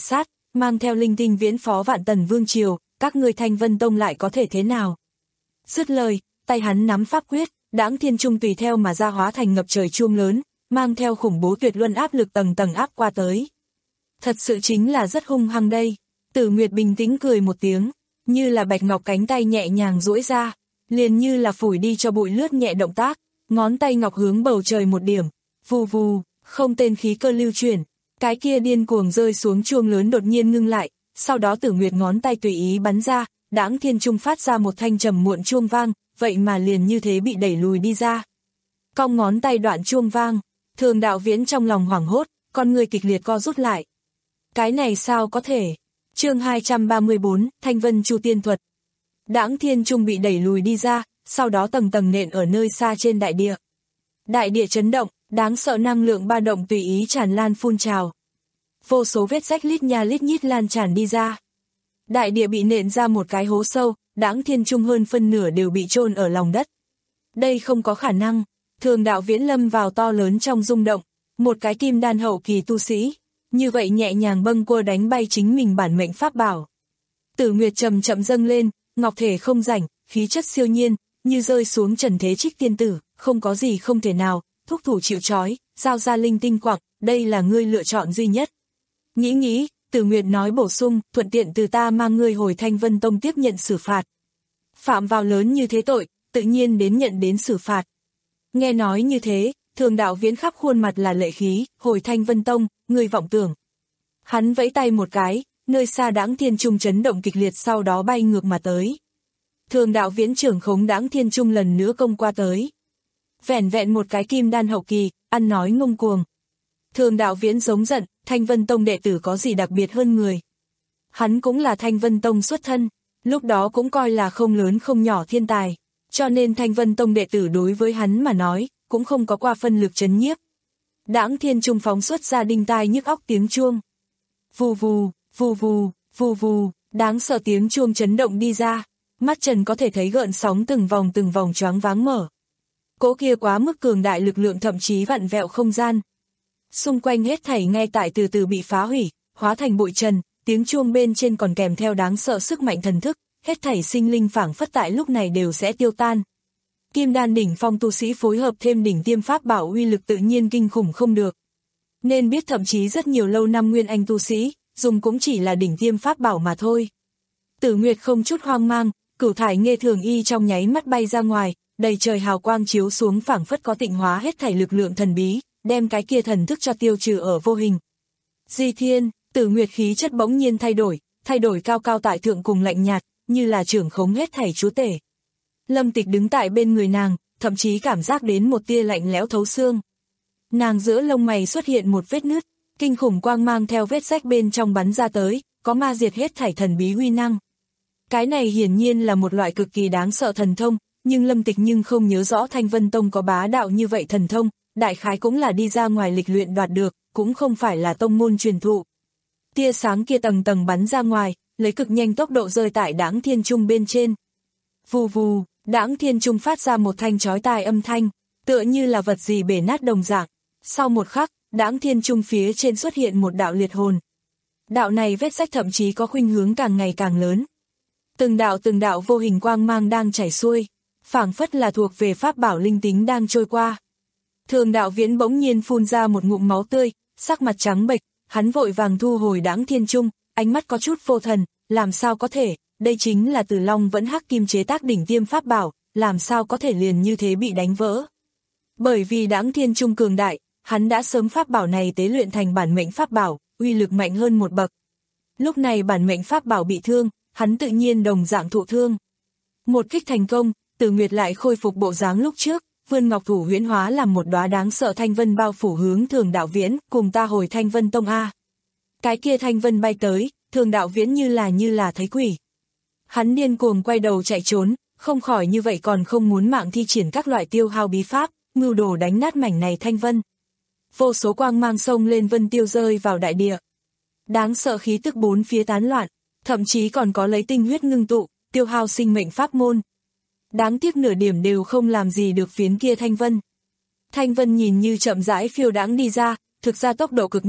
mang theo linh tinh viễn phó Vạn Tần Vương Triều, các ngươi Thanh Vân Tông lại có thể thế nào? Dứt lời, tay hắn nắm pháp quyết, Đãng Thiên Trung tùy theo mà ra hóa thành ngập trời chuông lớn, mang theo khủng bố tuyệt luân áp lực tầng tầng áp qua tới. Thật sự chính là rất hung hăng đây. Tử Nguyệt bình tĩnh cười một tiếng, như là bạch ngọc cánh tay nhẹ nhàng duỗi ra, liền như là phủi đi cho bụi lướt nhẹ động tác, ngón tay ngọc hướng bầu trời một điểm, vù vù, không tên khí cơ lưu chuyển, cái kia điên cuồng rơi xuống chuông lớn đột nhiên ngưng lại, sau đó Tử Nguyệt ngón tay tùy ý bắn ra, Đãng Thiên Trung phát ra một thanh trầm muộn chuông vang, vậy mà liền như thế bị đẩy lùi đi ra. Cong ngón tay đoạn chuông vang, Thường Đạo Viễn trong lòng hoảng hốt, con người kịch liệt co rút lại. Cái này sao có thể? Chương hai trăm ba mươi bốn, Thanh Vân Chu Tiên Thuật. Đãng Thiên Trung bị đẩy lùi đi ra, sau đó tầng tầng nện ở nơi xa trên đại địa. Đại địa chấn động, đáng sợ năng lượng ba động tùy ý tràn lan phun trào. Vô số vết rách lít nha lít nhít lan tràn đi ra. Đại địa bị nện ra một cái hố sâu, Đãng Thiên Trung hơn phân nửa đều bị chôn ở lòng đất. Đây không có khả năng, Thường Đạo Viễn lâm vào to lớn trong rung động, một cái kim đan hậu kỳ tu sĩ, như vậy nhẹ nhàng bâng quơ đánh bay chính mình bản mệnh pháp bảo. Tử Nguyệt chậm chậm dâng lên, ngọc thể không rảnh, khí chất siêu nhiên, như rơi xuống trần thế trích tiên tử, không có gì không thể nào, thúc thủ chịu trói, giao ra linh tinh quặng, đây là ngươi lựa chọn duy nhất. Nghĩ nghĩ, Tử Nguyệt nói bổ sung, thuận tiện từ ta mang ngươi hồi Thanh Vân Tông tiếp nhận xử phạt. Phạm vào lớn như thế tội, tự nhiên đến nhận đến xử phạt. Nghe nói như thế, Thường Đạo Viễn khắp khuôn mặt là lệ khí, hồi Thanh Vân Tông, ngươi vọng tưởng. Hắn vẫy tay một cái, nơi xa Đãng Thiên Trung chấn động kịch liệt sau đó bay ngược mà tới. Thường Đạo Viễn trưởng khống Đãng Thiên Trung lần nữa công qua tới. Vẻn vẹn một cái kim đan hậu kỳ, ăn nói ngông cuồng. Thường Đạo Viễn giống giận, Thanh Vân Tông đệ tử có gì đặc biệt hơn người. Hắn cũng là Thanh Vân Tông xuất thân, lúc đó cũng coi là không lớn không nhỏ thiên tài, cho nên Thanh Vân Tông đệ tử đối với hắn mà nói, cũng không có qua phân lực trấn nhiếp. Đãng Thiên Trung phóng xuất ra đinh tai nhức óc tiếng chuông. Vù vù, vù vù, vù vù, đáng sợ tiếng chuông chấn động đi ra, mắt Trần có thể thấy gợn sóng từng vòng từng vòng choáng váng mở. Cỗ kia quá mức cường đại lực lượng thậm chí vặn vẹo không gian. Xung quanh hết thảy ngay tại từ từ bị phá hủy, hóa thành bụi trần, tiếng chuông bên trên còn kèm theo đáng sợ sức mạnh thần thức, hết thảy sinh linh phảng phất tại lúc này đều sẽ tiêu tan. Kim đan đỉnh phong tu sĩ phối hợp thêm đỉnh tiêm pháp bảo uy lực tự nhiên kinh khủng không được. Nên biết thậm chí rất nhiều lâu năm nguyên anh tu sĩ, dùng cũng chỉ là đỉnh tiêm pháp bảo mà thôi. Tử Nguyệt không chút hoang mang, cửu thải nghê thường y trong nháy mắt bay ra ngoài, đầy trời hào quang chiếu xuống phảng phất có tịnh hóa hết thảy lực lượng thần bí, đem cái kia thần thức cho tiêu trừ ở vô hình. Di Thiên, Tử Nguyệt khí chất bỗng nhiên thay đổi, thay đổi cao cao tại thượng cùng lạnh nhạt, như là trưởng khống hết thảy chúa tể. Lâm Tịch đứng tại bên người nàng, thậm chí cảm giác đến một tia lạnh lẽo thấu xương. Nàng giữa lông mày xuất hiện một vết nứt, kinh khủng quang mang theo vết rách bên trong bắn ra tới, có ma diệt hết thảy thần bí uy năng. Cái này hiển nhiên là một loại cực kỳ đáng sợ thần thông, nhưng Lâm Tịch nhưng không nhớ rõ Thanh Vân Tông có bá đạo như vậy thần thông, đại khái cũng là đi ra ngoài lịch luyện đoạt được, cũng không phải là tông môn truyền thụ. Tia sáng kia tầng tầng bắn ra ngoài, lấy cực nhanh tốc độ rơi tại Đãng Thiên Trung bên trên. Vù vù, Đãng Thiên Trung phát ra một thanh chói tai âm thanh, tựa như là vật gì bể nát đồng dạng. Sau một khắc, Đãng Thiên Trung phía trên xuất hiện một đạo liệt hồn. Đạo này vết rách thậm chí có khuynh hướng càng ngày càng lớn. Từng đạo từng đạo vô hình quang mang đang chảy xuôi, phảng phất là thuộc về pháp bảo linh tính đang trôi qua. Thường Đạo Viễn bỗng nhiên phun ra một ngụm máu tươi, sắc mặt trắng bệch, hắn vội vàng thu hồi Đãng Thiên Trung, ánh mắt có chút vô thần, làm sao có thể, đây chính là Từ Long vẫn hắc kim chế tác đỉnh tiêm pháp bảo, làm sao có thể liền như thế bị đánh vỡ. Bởi vì Đãng Thiên Trung cường đại, hắn đã sớm pháp bảo này tế luyện thành bản mệnh pháp bảo, uy lực mạnh hơn một bậc. Lúc này bản mệnh pháp bảo bị thương, hắn tự nhiên đồng dạng thụ thương. Một kích thành công, Tử Nguyệt lại khôi phục bộ dáng lúc trước, vươn ngọc thủ huyễn hóa làm một đóa đáng sợ thanh vân bao phủ hướng Thường Đạo Viễn, cùng ta hồi Thanh Vân Tông a. Cái kia thanh vân bay tới, Thường Đạo Viễn như là như là thấy quỷ. Hắn điên cuồng quay đầu chạy trốn, không khỏi như vậy còn không muốn mạng thi triển các loại tiêu hao bí pháp, mưu đồ đánh nát mảnh này thanh vân. Vô số quang mang sông lên vân tiêu rơi vào đại địa. Đáng sợ khí tức bốn phía tán loạn, thậm chí còn có lấy tinh huyết ngưng tụ, tiêu hao sinh mệnh pháp môn. Đáng tiếc nửa điểm đều không làm gì được phiến kia thanh vân. Thanh vân nhìn như chậm rãi phiêu đãng đi ra, thực ra tốc độ cực nhanh,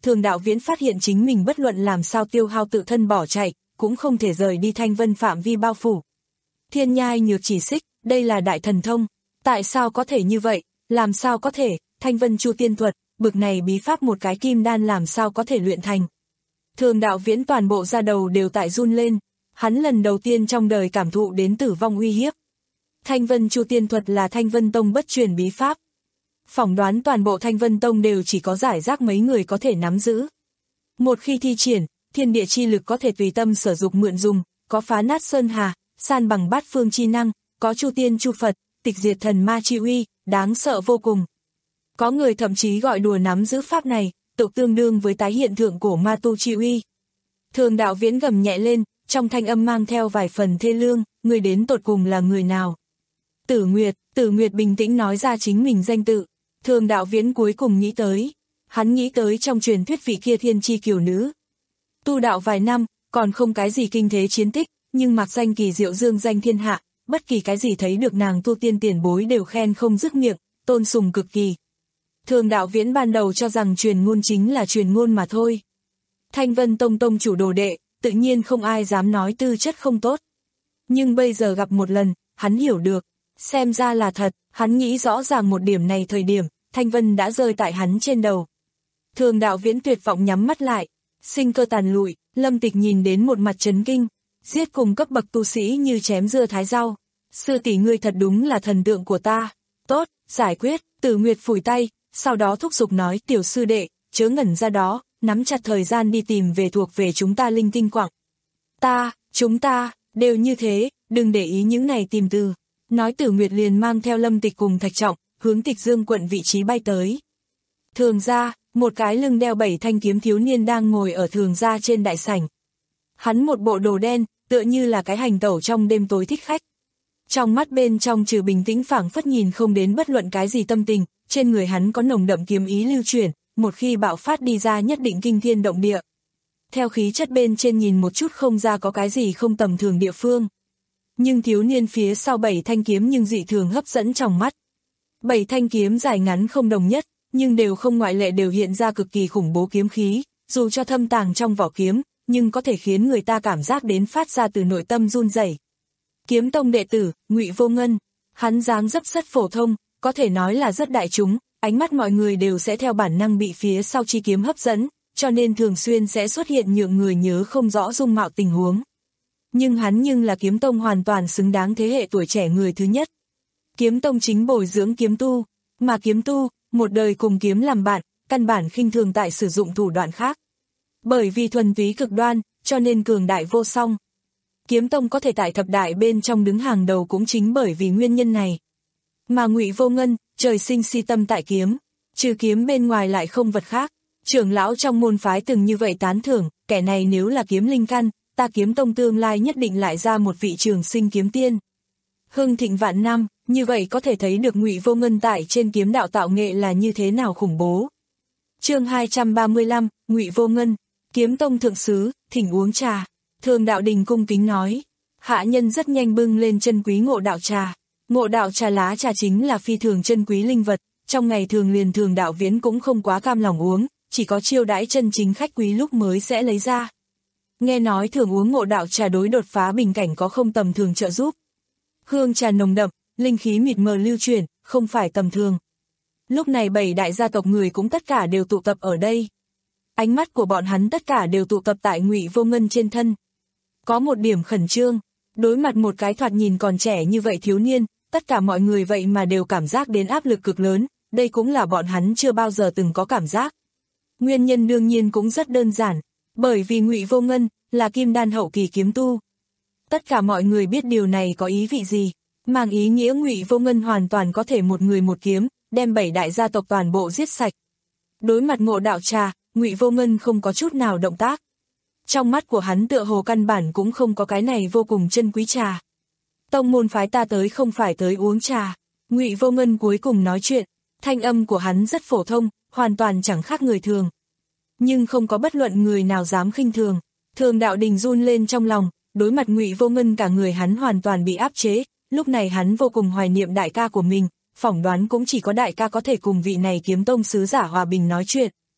Thường Đạo Viễn phát hiện chính mình bất luận làm sao tiêu hao tự thân bỏ chạy, cũng không thể rời đi Thanh Vân phạm vi bao phủ. Thiên nhai nhược chỉ xích, đây là đại thần thông. Tại sao có thể như vậy? Làm sao có thể? Thanh Vân Chu Tiên Thuật, bực này bí pháp một cái kim đan làm sao có thể luyện thành? Thường Đạo Viễn toàn bộ da đầu đều tại run lên, hắn lần đầu tiên trong đời cảm thụ đến tử vong uy hiếp. Thanh Vân Chu Tiên Thuật là Thanh Vân Tông bất truyền bí pháp. Phỏng đoán toàn bộ Thanh Vân Tông đều chỉ có giải rác mấy người có thể nắm giữ. Một khi thi triển, thiên địa chi lực có thể tùy tâm sử dụng mượn dùng, có phá nát sơn hà, san bằng bát phương chi năng, có Chu Tiên Chu Phật, tịch diệt thần ma chi uy, đáng sợ vô cùng. Có người thậm chí gọi đùa nắm giữ pháp này, tự tương đương với tái hiện thượng cổ ma tu chi uy. Thường Đạo Viễn gầm nhẹ lên, trong thanh âm mang theo vài phần thê lương, người đến tột cùng là người nào? Tử Nguyệt, Tử Nguyệt bình tĩnh nói ra chính mình danh tự. Thường Đạo Viễn cuối cùng nghĩ tới, hắn nghĩ tới trong truyền thuyết vị kia thiên chi kiều nữ. Tu đạo vài năm, còn không cái gì kinh thế chiến tích, nhưng mặc danh kỳ diệu dương danh thiên hạ, bất kỳ cái gì thấy được nàng tu tiên tiền bối đều khen không dứt miệng, tôn sùng cực kỳ. Thường Đạo Viễn ban đầu cho rằng truyền ngôn chính là truyền ngôn mà thôi. Thanh Vân Tông tông chủ đồ đệ, tự nhiên không ai dám nói tư chất không tốt. Nhưng bây giờ gặp một lần, hắn hiểu được, xem ra là thật, hắn nghĩ rõ ràng một điểm này thời điểm, Thanh Vân đã rơi tại hắn trên đầu. Thường Đạo Viễn tuyệt vọng nhắm mắt lại, sinh cơ tàn lụi, Lâm Tịch nhìn đến một mặt chấn kinh, giết cùng cấp bậc tu sĩ như chém dưa thái rau. Sư tỷ ngươi thật đúng là thần tượng của ta. Tốt, giải quyết. Tử Nguyệt phủi tay, sau đó thúc giục nói tiểu sư đệ, chớ ngẩn ra đó, nắm chặt thời gian đi tìm về thuộc về chúng ta linh tinh quảng. Ta, chúng ta, đều như thế, đừng để ý những này tìm từ. Nói Tử Nguyệt liền mang theo Lâm Tịch cùng Thạch Trọng, hướng Tịch Dương quận vị trí bay tới. Thường gia, một cái lưng đeo bảy thanh kiếm thiếu niên đang ngồi ở thường gia trên đại sảnh. Hắn một bộ đồ đen, tựa như là cái hành tẩu trong đêm tối thích khách. Trong mắt bên trong trừ bình tĩnh phảng phất nhìn không đến bất luận cái gì tâm tình, trên người hắn có nồng đậm kiếm ý lưu chuyển, một khi bạo phát đi ra nhất định kinh thiên động địa. Theo khí chất bên trên nhìn một chút không ra có cái gì không tầm thường địa phương. Nhưng thiếu niên phía sau bảy thanh kiếm nhưng dị thường hấp dẫn trong mắt. Bảy thanh kiếm dài ngắn không đồng nhất, nhưng đều không ngoại lệ đều hiện ra cực kỳ khủng bố kiếm khí, dù cho thâm tàng trong vỏ kiếm, nhưng có thể khiến người ta cảm giác đến phát ra từ nội tâm run rẩy. Kiếm tông đệ tử, Ngụy Vô Ngân, hắn dáng dấp rất phổ thông, có thể nói là rất đại chúng, ánh mắt mọi người đều sẽ theo bản năng bị phía sau chi kiếm hấp dẫn, cho nên thường xuyên sẽ xuất hiện nhượng người nhớ không rõ dung mạo tình huống. Nhưng hắn nhưng là kiếm tông hoàn toàn xứng đáng thế hệ tuổi trẻ người thứ nhất. Kiếm tông chính bồi dưỡng kiếm tu, mà kiếm tu, một đời cùng kiếm làm bạn, căn bản khinh thường tại sử dụng thủ đoạn khác. Bởi vì thuần túy cực đoan, cho nên cường đại vô song. Kiếm tông có thể tại thập đại bên trong đứng hàng đầu cũng chính bởi vì nguyên nhân này. Mà Ngụy Vô Ngân, trời sinh si tâm tại kiếm, trừ kiếm bên ngoài lại không vật khác. Trưởng lão trong môn phái từng như vậy tán thưởng, kẻ này nếu là kiếm linh căn, ta kiếm tông tương lai nhất định lại ra một vị trường sinh kiếm tiên. Hưng thịnh vạn năm, như vậy có thể thấy được Ngụy Vô Ngân tại trên kiếm đạo tạo nghệ là như thế nào khủng bố. Chương hai trăm ba mươi lăm, Ngụy Vô Ngân, kiếm tông thượng sứ, thỉnh uống trà. Thường Đạo Đình cung kính nói, hạ nhân rất nhanh bưng lên chân quý ngộ đạo trà. Ngộ đạo trà lá trà chính là phi thường chân quý linh vật, trong ngày thường liền Thường Đạo Viễn cũng không quá cam lòng uống, chỉ có chiêu đãi chân chính khách quý lúc mới sẽ lấy ra. Nghe nói thường uống ngộ đạo trà đối đột phá bình cảnh có không tầm thường trợ giúp. Hương trà nồng đậm, linh khí mịt mờ lưu chuyển, không phải tầm thường. Lúc này bảy đại gia tộc người cũng tất cả đều tụ tập ở đây. Ánh mắt của bọn hắn tất cả đều tụ tập tại Ngụy Vô Ngân trên thân. Có một điểm khẩn trương, đối mặt một cái thoạt nhìn còn trẻ như vậy thiếu niên, tất cả mọi người vậy mà đều cảm giác đến áp lực cực lớn, đây cũng là bọn hắn chưa bao giờ từng có cảm giác. Nguyên nhân đương nhiên cũng rất đơn giản, bởi vì Ngụy Vô Ngân là kim đan hậu kỳ kiếm tu. Tất cả mọi người biết điều này có ý vị gì, mang ý nghĩa Ngụy Vô Ngân hoàn toàn có thể một người một kiếm, đem bảy đại gia tộc toàn bộ giết sạch. Đối mặt ngộ đạo trà, Ngụy Vô Ngân không có chút nào động tác. Trong mắt của hắn tựa hồ căn bản cũng không có cái này vô cùng chân quý trà. Tông môn phái ta tới không phải tới uống trà. Ngụy Vô Ngân cuối cùng nói chuyện, thanh âm của hắn rất phổ thông, hoàn toàn chẳng khác người thường. Nhưng không có bất luận người nào dám khinh thường. Thường Đạo Đình run lên trong lòng, đối mặt Ngụy Vô Ngân cả người hắn hoàn toàn bị áp chế, lúc này hắn vô cùng hoài niệm đại ca của mình, phỏng đoán cũng chỉ có đại ca có thể cùng vị này kiếm tông sứ giả hòa bình nói chuyện.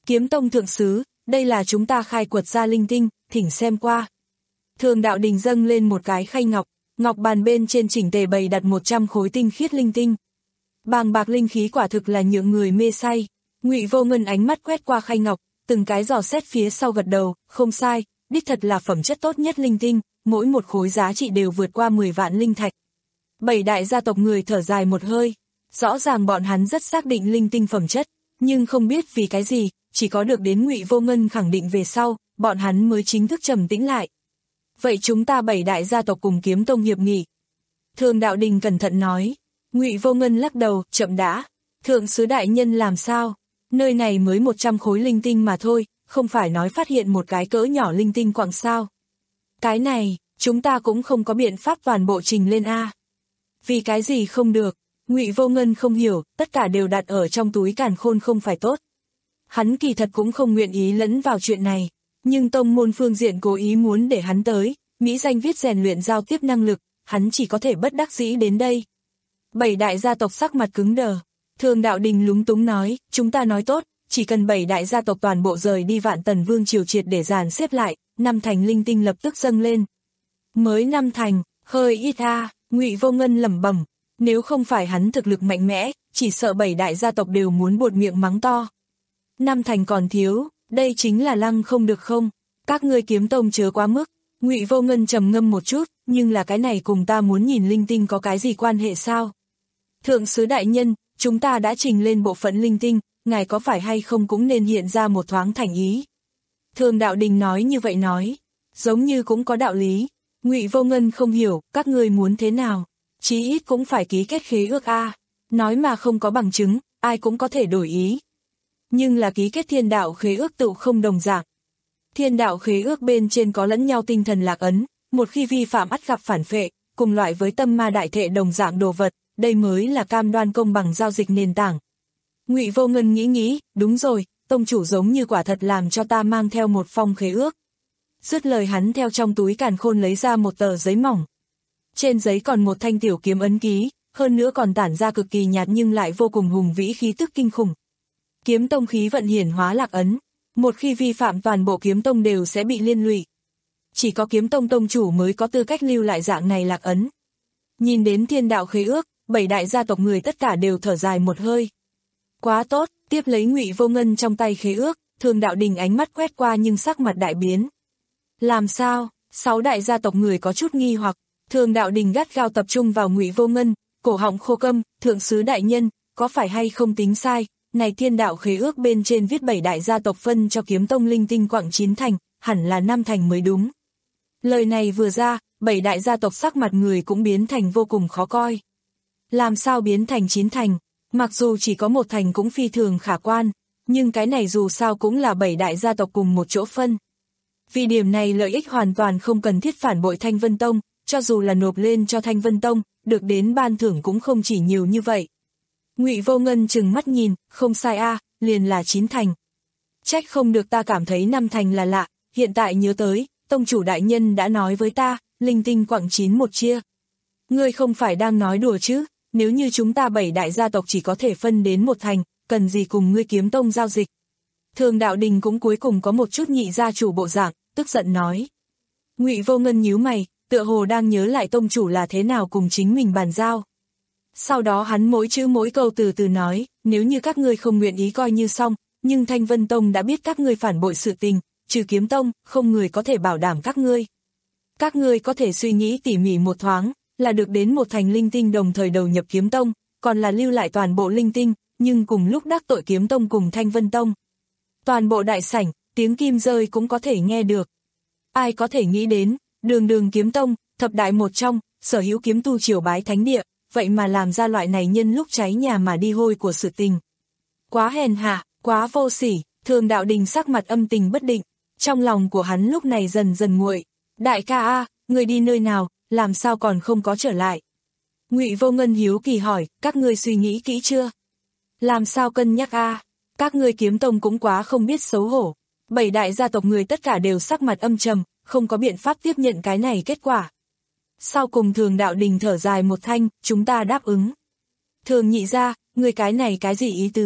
Kiếm tông thượng sứ, đây là chúng ta khai quật ra linh tinh, thỉnh xem qua. Thường Đạo Đình dâng lên một cái khay ngọc, ngọc bàn bên trên chỉnh tề bày đặt một trăm khối tinh khiết linh tinh. Bàng bạc linh khí quả thực là nhượng người mê say. Ngụy Vô Ngân ánh mắt quét qua khay ngọc, từng cái dò xét phía sau gật đầu, không sai, đích thật là phẩm chất tốt nhất linh tinh, mỗi một khối giá trị đều vượt qua mười vạn linh thạch. Bảy đại gia tộc người thở dài một hơi, rõ ràng bọn hắn rất xác định linh tinh phẩm chất, nhưng không biết vì cái gì, chỉ có được đến Ngụy Vô Ngân khẳng định về sau, bọn hắn mới chính thức trầm tĩnh lại. Vậy chúng ta bảy đại gia tộc cùng Kiếm Tông hiệp nghị. Thường Đạo Đình cẩn thận nói. Ngụy Vô Ngân lắc đầu, chậm đã. Thượng sứ đại nhân làm sao? Nơi này mới một trăm khối linh tinh mà thôi, không phải nói phát hiện một cái cỡ nhỏ linh tinh quặng sao. Cái này, chúng ta cũng không có biện pháp toàn bộ trình lên A. Vì cái gì không được? Ngụy Vô Ngân không hiểu, tất cả đều đặt ở trong túi càn khôn không phải tốt. Hắn kỳ thật cũng không nguyện ý lẫn vào chuyện này, nhưng tông môn phương diện cố ý muốn để hắn tới, mỹ danh viết rèn luyện giao tiếp năng lực, hắn chỉ có thể bất đắc dĩ đến đây. Bảy đại gia tộc sắc mặt cứng đờ. Thường Đạo Đình lúng túng nói, chúng ta nói tốt, chỉ cần bảy đại gia tộc toàn bộ rời đi Vạn Tần Vương triều triệt để dàn xếp lại, năm thành linh tinh lập tức dâng lên. Mới năm thành, hơi ít a. Ngụy Vô Ngân lẩm bẩm, nếu không phải hắn thực lực mạnh mẽ, chỉ sợ bảy đại gia tộc đều muốn buột miệng mắng to. Năm thành còn thiếu, đây chính là lăng không được không? Các ngươi Kiếm Tông chớ quá mức. Ngụy Vô Ngân trầm ngâm một chút, nhưng là cái này cùng ta muốn nhìn linh tinh có cái gì quan hệ sao? Thượng sứ đại nhân, chúng ta đã trình lên bộ phận linh tinh, ngài có phải hay không cũng nên hiện ra một thoáng thành ý. Thường Đạo Đình nói như vậy nói, giống như cũng có đạo lý. Ngụy Vô Ngân không hiểu, các ngươi muốn thế nào? Chí ít cũng phải ký kết khế ước a. Nói mà không có bằng chứng, ai cũng có thể đổi ý. Nhưng là ký kết thiên đạo khế ước tự không đồng dạng. Thiên đạo khế ước bên trên có lẫn nhau tinh thần lạc ấn, một khi vi phạm ắt gặp phản phệ, cùng loại với tâm ma đại thệ đồng dạng đồ vật, đây mới là cam đoan công bằng giao dịch nền tảng. Ngụy Vô Ngân nghĩ nghĩ, đúng rồi, tông chủ giống như quả thật làm cho ta mang theo một phong khế ước. Dứt lời hắn theo trong túi càn khôn lấy ra một tờ giấy mỏng. Trên giấy còn một thanh tiểu kiếm ấn ký, hơn nữa còn tản ra cực kỳ nhạt nhưng lại vô cùng hùng vĩ khí tức kinh khủng. Kiếm tông khí vận hiển hóa lạc ấn, một khi vi phạm toàn bộ kiếm tông đều sẽ bị liên lụy. Chỉ có kiếm tông tông chủ mới có tư cách lưu lại dạng này lạc ấn. Nhìn đến thiên đạo khế ước, bảy đại gia tộc người tất cả đều thở dài một hơi. Quá tốt, tiếp lấy Ngụy Vô Ngân trong tay khế ước, Thường Đạo Đình ánh mắt quét qua nhưng sắc mặt đại biến. Làm sao? Sáu đại gia tộc người có chút nghi hoặc, Thường Đạo Đình gắt gao tập trung vào Ngụy Vô Ngân, cổ họng khô câm, thượng sứ đại nhân, có phải hay không tính sai, này thiên đạo khế ước bên trên viết bảy đại gia tộc phân cho kiếm tông linh tinh quặng chín thành, hẳn là năm thành mới đúng. Lời này vừa ra, bảy đại gia tộc sắc mặt người cũng biến thành vô cùng khó coi. Làm sao biến thành chín thành, mặc dù chỉ có một thành cũng phi thường khả quan, nhưng cái này dù sao cũng là bảy đại gia tộc cùng một chỗ phân. Vì điểm này lợi ích hoàn toàn không cần thiết phản bội Thanh Vân Tông, cho dù là nộp lên cho Thanh Vân Tông, được đến ban thưởng cũng không chỉ nhiều như vậy. Ngụy Vô Ngân chừng mắt nhìn, không sai a, à, liền là chín thành. Trách không được ta cảm thấy năm thành là lạ, hiện tại nhớ tới, tông chủ đại nhân đã nói với ta, linh tinh quặng chín một chia. Ngươi không phải đang nói đùa chứ, nếu như chúng ta bảy đại gia tộc chỉ có thể phân đến một thành, cần gì cùng ngươi Kiếm Tông giao dịch. Thường Đạo Đình cũng cuối cùng có một chút nhị gia chủ bộ dạng, tức giận nói. Ngụy Vô Ngân nhíu mày, tựa hồ đang nhớ lại tông chủ là thế nào cùng chính mình bàn giao. Sau đó hắn mỗi chữ mỗi câu từ từ nói, nếu như các ngươi không nguyện ý coi như xong, nhưng Thanh Vân Tông đã biết các ngươi phản bội sự tình, trừ Kiếm Tông, không người có thể bảo đảm các ngươi. Các ngươi có thể suy nghĩ tỉ mỉ một thoáng, là được đến một thành linh tinh đồng thời đầu nhập Kiếm Tông, còn là lưu lại toàn bộ linh tinh, nhưng cùng lúc đắc tội Kiếm Tông cùng Thanh Vân Tông. Toàn bộ đại sảnh, tiếng kim rơi cũng có thể nghe được. Ai có thể nghĩ đến, đường đường Kiếm Tông, thập đại một trong, sở hữu kiếm tu triều bái thánh địa, vậy mà làm ra loại này nhân lúc cháy nhà mà đi hôi của sự tình. Quá hèn hạ, quá vô sỉ, Thường Đạo Đình sắc mặt âm tình bất định, trong lòng của hắn lúc này dần dần nguội. Đại ca a, người đi nơi nào, làm sao còn không có trở lại? Ngụy Vô Ngân hiếu kỳ hỏi, các ngươi suy nghĩ kỹ chưa? Làm sao cân nhắc a? Các ngươi Kiếm Tông cũng quá không biết xấu hổ. Bảy đại gia tộc người tất cả đều sắc mặt âm trầm, không có biện pháp tiếp nhận cái này kết quả. Sau cùng Thường Đạo Đình thở dài một thanh, chúng ta đáp ứng. Thường nhị gia, người cái này cái gì ý tứ?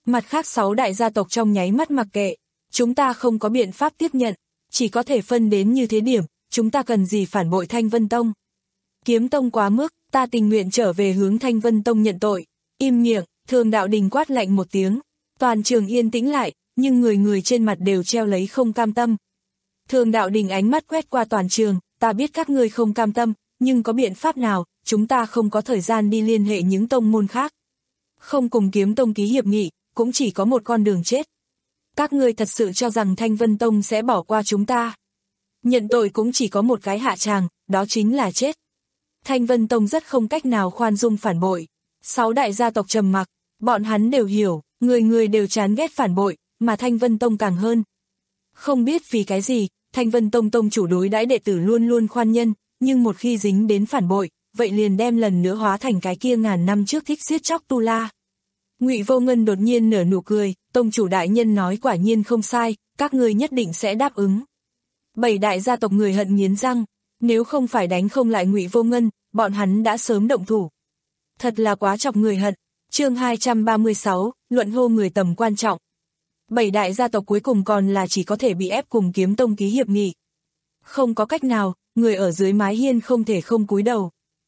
Mặt khác sáu đại gia tộc trong nháy mắt mặc kệ, chúng ta không có biện pháp tiếp nhận, chỉ có thể phân đến như thế điểm, chúng ta cần gì phản bội Thanh Vân Tông. Kiếm Tông quá mức, ta tình nguyện trở về hướng Thanh Vân Tông nhận tội. Im miệng, Thường Đạo Đình quát lạnh một tiếng, toàn trường yên tĩnh lại, nhưng người người trên mặt đều treo lấy không cam tâm. Thường Đạo Đình ánh mắt quét qua toàn trường, ta biết các ngươi không cam tâm, nhưng có biện pháp nào, chúng ta không có thời gian đi liên hệ những tông môn khác. Không cùng Kiếm Tông ký hiệp nghị, cũng chỉ có một con đường chết. Các ngươi thật sự cho rằng Thanh Vân Tông sẽ bỏ qua chúng ta. Nhận tội cũng chỉ có một cái hạ tràng, đó chính là chết. Thanh Vân Tông rất không cách nào khoan dung phản bội. Sáu đại gia tộc trầm mặc, bọn hắn đều hiểu, người người đều chán ghét phản bội, mà Thanh Vân Tông càng hơn. Không biết vì cái gì, Thanh Vân Tông tông chủ đối đãi đệ tử luôn luôn khoan nhân, nhưng một khi dính đến phản bội, vậy liền đem lần nữa hóa thành cái kia ngàn năm trước thích giết chóc tu la. Ngụy Vô Ngân đột nhiên nở nụ cười, tông chủ đại nhân nói quả nhiên không sai, các ngươi nhất định sẽ đáp ứng. Bảy đại gia tộc người hận nghiến răng, nếu không phải đánh không lại Ngụy Vô Ngân, bọn hắn đã sớm động thủ. Thật là quá chọc người hận. Chương hai trăm ba mươi sáu, luận hô người tầm quan trọng. Bảy đại gia tộc cuối cùng còn là chỉ có thể bị ép cùng Kiếm Tông ký hiệp nghị. Không có cách nào, người ở dưới mái hiên không thể không cúi đầu.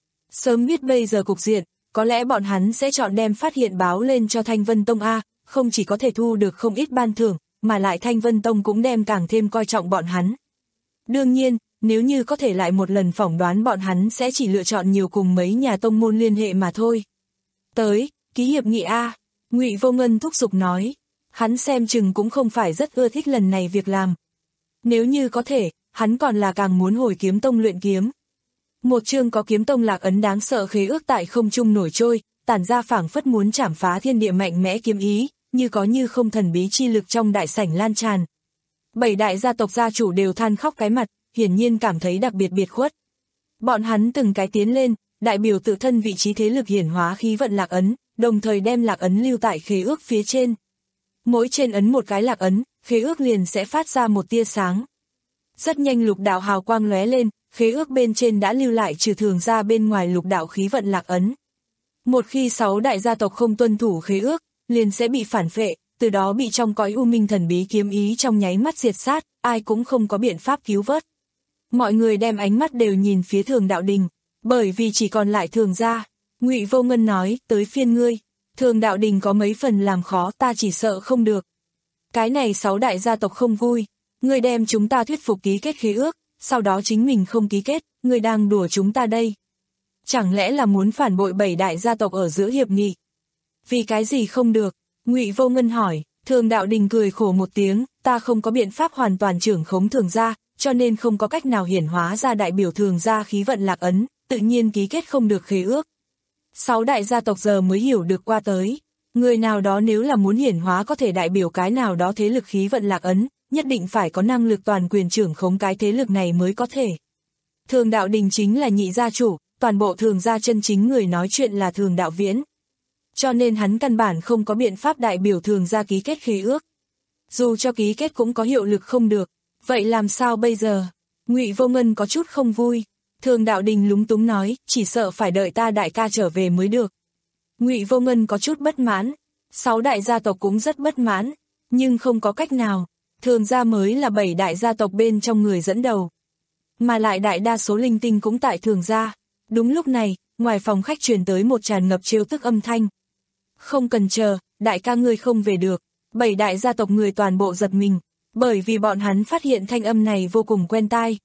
Sớm biết bây giờ cục diện, có lẽ bọn hắn sẽ chọn đem phát hiện báo lên cho Thanh Vân Tông A, không chỉ có thể thu được không ít ban thưởng, mà lại Thanh Vân Tông cũng đem càng thêm coi trọng bọn hắn. Đương nhiên, nếu như có thể lại một lần phỏng đoán bọn hắn sẽ chỉ lựa chọn nhiều cùng mấy nhà tông môn liên hệ mà thôi. Tới, ký hiệp nghị A, Ngụy Vô Ngân thúc giục nói, hắn xem chừng cũng không phải rất ưa thích lần này việc làm. Nếu như có thể, hắn còn là càng muốn hồi Kiếm Tông luyện kiếm. Một chương có Kiếm Tông lạc ấn đáng sợ khế ước tại không trung nổi trôi, tản ra phảng phất muốn chảm phá thiên địa mạnh mẽ kiếm ý, như có như không thần bí chi lực trong đại sảnh lan tràn. Bảy đại gia tộc gia chủ đều than khóc cái mặt, hiển nhiên cảm thấy đặc biệt biệt khuất. Bọn hắn từng cái tiến lên, đại biểu tự thân vị trí thế lực hiển hóa khí vận lạc ấn, đồng thời đem lạc ấn lưu tại khế ước phía trên. Mỗi trên ấn một cái lạc ấn, khế ước liền sẽ phát ra một tia sáng. Rất nhanh lục đạo hào quang lóe lên, khế ước bên trên đã lưu lại trừ thường ra bên ngoài lục đạo khí vận lạc ấn. Một khi sáu đại gia tộc không tuân thủ khế ước, liền sẽ bị phản phệ, từ đó bị trong cõi u minh thần bí kiếm ý trong nháy mắt diệt sát, ai cũng không có biện pháp cứu vớt. Mọi người đem ánh mắt đều nhìn phía Thường Đạo Đình, bởi vì chỉ còn lại Thường gia. Ngụy Vô Ngân nói, tới phiên ngươi. Thường Đạo Đình có mấy phần làm khó, ta chỉ sợ không được. Cái này sáu đại gia tộc không vui, ngươi đem chúng ta thuyết phục ký kết khế ước, sau đó chính mình không ký kết, ngươi đang đùa chúng ta đây. Chẳng lẽ là muốn phản bội bảy đại gia tộc ở giữa hiệp nghị? Vì cái gì không được? Ngụy Vô Ngân hỏi. Thường Đạo Đình cười khổ một tiếng, ta không có biện pháp hoàn toàn trưởng khống Thường gia, cho nên không có cách nào hiển hóa ra đại biểu Thường gia khí vận lạc ấn, tự nhiên ký kết không được khế ước. Sáu đại gia tộc giờ mới hiểu được qua tới, người nào đó nếu là muốn hiển hóa có thể đại biểu cái nào đó thế lực khí vận lạc ấn, nhất định phải có năng lực toàn quyền trưởng khống cái thế lực này mới có thể. Thường Đạo Đình chính là nhị gia chủ, toàn bộ Thường gia chân chính người nói chuyện là Thường Đạo Viễn. Cho nên hắn căn bản không có biện pháp đại biểu Thường gia ký kết khế ước. Dù cho ký kết cũng có hiệu lực không được, vậy làm sao bây giờ? Ngụy Vô Ngân có chút không vui. Thường Đạo Đình lúng túng nói, chỉ sợ phải đợi ta đại ca trở về mới được. Ngụy Vô Ngân có chút bất mãn, sáu đại gia tộc cũng rất bất mãn, nhưng không có cách nào, Thường gia mới là bảy đại gia tộc bên trong người dẫn đầu. Mà lại đại đa số linh tinh cũng tại Thường gia. Đúng lúc này, ngoài phòng khách truyền tới một tràn ngập trêu tức âm thanh. Không cần chờ, đại ca ngươi không về được. Bảy đại gia tộc người toàn bộ giật mình, bởi vì bọn hắn phát hiện thanh âm này vô cùng quen tai.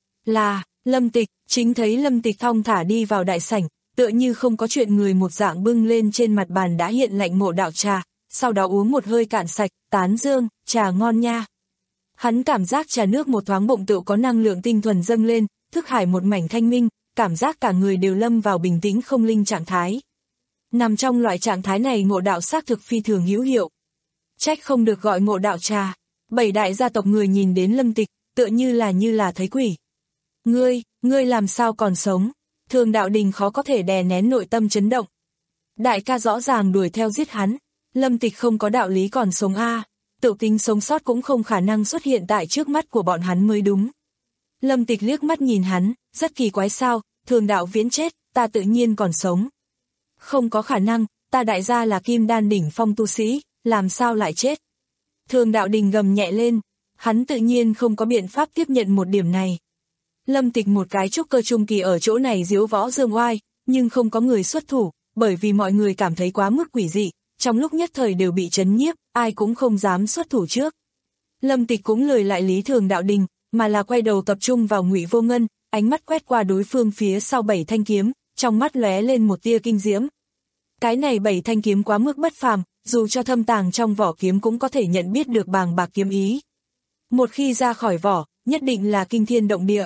Là Lâm Tịch. Chính thấy Lâm Tịch thong thả đi vào đại sảnh, tựa như không có chuyện người một dạng bưng lên trên mặt bàn đã hiện lạnh mộ đạo trà, sau đó uống một hơi cạn sạch, tán dương, trà ngon nha. Hắn cảm giác trà nước một thoáng bụng tựu có năng lượng tinh thuần dâng lên, thức hải một mảnh thanh minh, cảm giác cả người đều lâm vào bình tĩnh không linh trạng thái. Nằm trong loại trạng thái này ngộ đạo xác thực phi thường hữu hiệu. Trách không được gọi ngộ đạo trà. Bảy đại gia tộc người nhìn đến Lâm Tịch, tựa như là như là thấy quỷ. Ngươi, ngươi làm sao còn sống? Thường Đạo Đình khó có thể đè nén nội tâm chấn động. Đại ca rõ ràng đuổi theo giết hắn, Lâm Tịch không có đạo lý còn sống a, tự tính sống sót cũng không khả năng xuất hiện tại trước mắt của bọn hắn mới đúng. Lâm Tịch liếc mắt nhìn hắn, rất kỳ quái sao, Thường Đạo Viễn chết, ta tự nhiên còn sống. Không có khả năng, ta đại gia là kim đan đỉnh phong tu sĩ, làm sao lại chết? Thường Đạo Đình gầm nhẹ lên, hắn tự nhiên không có biện pháp tiếp nhận một điểm này. Lâm Tịch một cái trúc cơ trung kỳ ở chỗ này diếu võ dương oai, nhưng không có người xuất thủ, bởi vì mọi người cảm thấy quá mức quỷ dị, trong lúc nhất thời đều bị chấn nhiếp, ai cũng không dám xuất thủ trước. Lâm Tịch cũng lười lại lý Thường Đạo Đình, mà là quay đầu tập trung vào Ngụy Vô Ngân, ánh mắt quét qua đối phương phía sau bảy thanh kiếm, trong mắt lóe lên một tia kinh diễm. Cái này bảy thanh kiếm quá mức bất phàm, dù cho thâm tàng trong vỏ kiếm cũng có thể nhận biết được bàng bạc kiếm ý. Một khi ra khỏi vỏ, nhất định là kinh thiên động địa.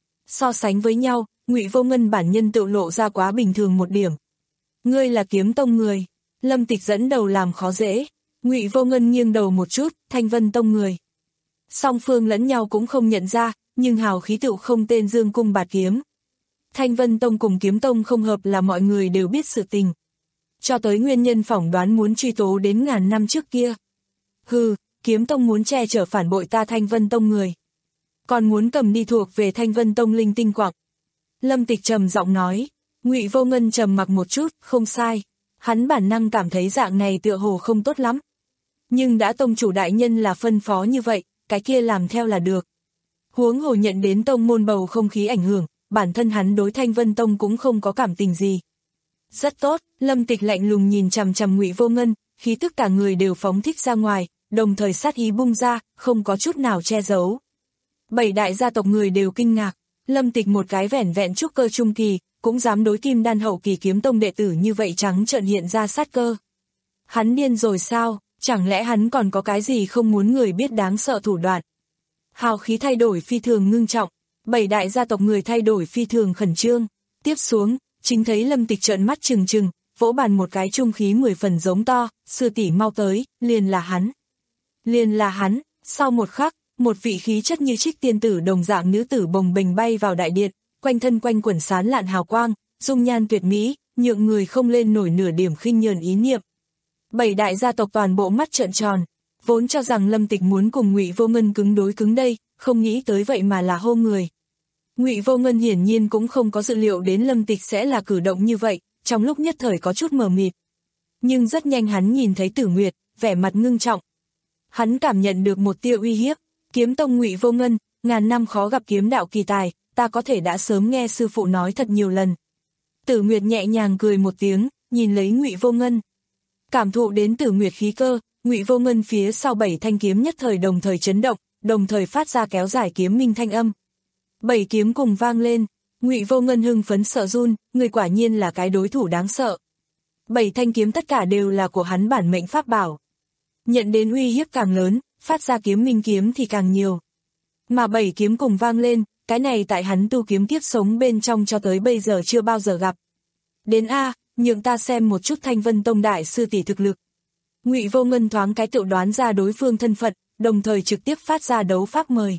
So sánh với nhau, Ngụy Vô Ngân bản nhân tự lộ ra quá bình thường một điểm. Ngươi là kiếm tông người. Lâm Tịch dẫn đầu làm khó dễ. Ngụy Vô Ngân nghiêng đầu một chút, Thanh Vân tông người. Song phương lẫn nhau cũng không nhận ra, nhưng hào khí tựu không tên dương cung bạt kiếm. Thanh Vân tông cùng kiếm tông không hợp là mọi người đều biết sự tình. Cho tới nguyên nhân phỏng đoán muốn truy tố đến ngàn năm trước kia. Hừ, kiếm tông muốn che chở phản bội ta Thanh Vân tông người. Còn muốn cầm đi thuộc về Thanh Vân tông linh tinh quặng. Lâm Tịch trầm giọng nói. Ngụy Vô Ngân trầm mặc một chút, không sai. Hắn bản năng cảm thấy dạng này tựa hồ không tốt lắm. Nhưng đã tông chủ đại nhân là phân phó như vậy, cái kia làm theo là được. Huống hồ nhận đến tông môn bầu không khí ảnh hưởng, bản thân hắn đối Thanh Vân tông cũng không có cảm tình gì. Rất tốt, Lâm Tịch lạnh lùng nhìn chằm chằm Ngụy Vô Ngân, khí tức cả người đều phóng thích ra ngoài, đồng thời sát ý bung ra, không có chút nào che giấu. Bảy đại gia tộc người đều kinh ngạc, Lâm Tịch một cái vẻn vẹn trúc cơ trung kỳ, cũng dám đối Kim Đan hậu kỳ kiếm tông đệ tử như vậy trắng trợn hiện ra sát cơ. Hắn điên rồi sao, chẳng lẽ hắn còn có cái gì không muốn người biết đáng sợ thủ đoạn. Hào khí thay đổi phi thường ngưng trọng, bảy đại gia tộc người thay đổi phi thường khẩn trương, tiếp xuống, chính thấy Lâm Tịch trợn mắt trừng trừng, vỗ bàn một cái trung khí mười phần giống to, sư tỷ mau tới, liền là hắn. Liền là hắn, sau một khắc, một vị khí chất như trích tiên tử đồng dạng nữ tử bồng bềnh bay vào đại điện, quanh thân quanh quẩn sán lạn hào quang, dung nhan tuyệt mỹ, nhượng người không lên nổi nửa điểm khinh nhờn ý niệm. Bảy đại gia tộc toàn bộ mắt trợn tròn, vốn cho rằng Lâm Tịch muốn cùng Ngụy Vô Ngân cứng đối cứng đây, không nghĩ tới vậy mà là hô người. Ngụy Vô Ngân hiển nhiên cũng không có dự liệu đến Lâm Tịch sẽ là cử động như vậy, trong lúc nhất thời có chút mờ mịt. Nhưng rất nhanh hắn nhìn thấy Tử Nguyệt, vẻ mặt ngưng trọng. Hắn cảm nhận được một tia uy hiếp, kiếm tông Ngụy Vô Ngân, ngàn năm khó gặp kiếm đạo kỳ tài, ta có thể đã sớm nghe sư phụ nói thật nhiều lần. Tử Nguyệt nhẹ nhàng cười một tiếng, nhìn lấy Ngụy Vô Ngân. Cảm thụ đến Tử Nguyệt khí cơ, Ngụy Vô Ngân phía sau bảy thanh kiếm nhất thời đồng thời chấn động, đồng thời phát ra kéo dài kiếm minh thanh âm. Bảy kiếm cùng vang lên, Ngụy Vô Ngân hưng phấn sợ run, người quả nhiên là cái đối thủ đáng sợ. Bảy thanh kiếm tất cả đều là của hắn bản mệnh pháp bảo. Nhận đến uy hiếp càng lớn, phát ra kiếm minh kiếm thì càng nhiều. Mà bảy kiếm cùng vang lên, cái này tại hắn tu kiếm kiếp sống bên trong cho tới bây giờ chưa bao giờ gặp. Đến A, nhượng ta xem một chút Thanh Vân tông đại sư tỷ thực lực. Ngụy Vô Ngân thoáng cái tự đoán ra đối phương thân phận, đồng thời trực tiếp phát ra đấu pháp mời.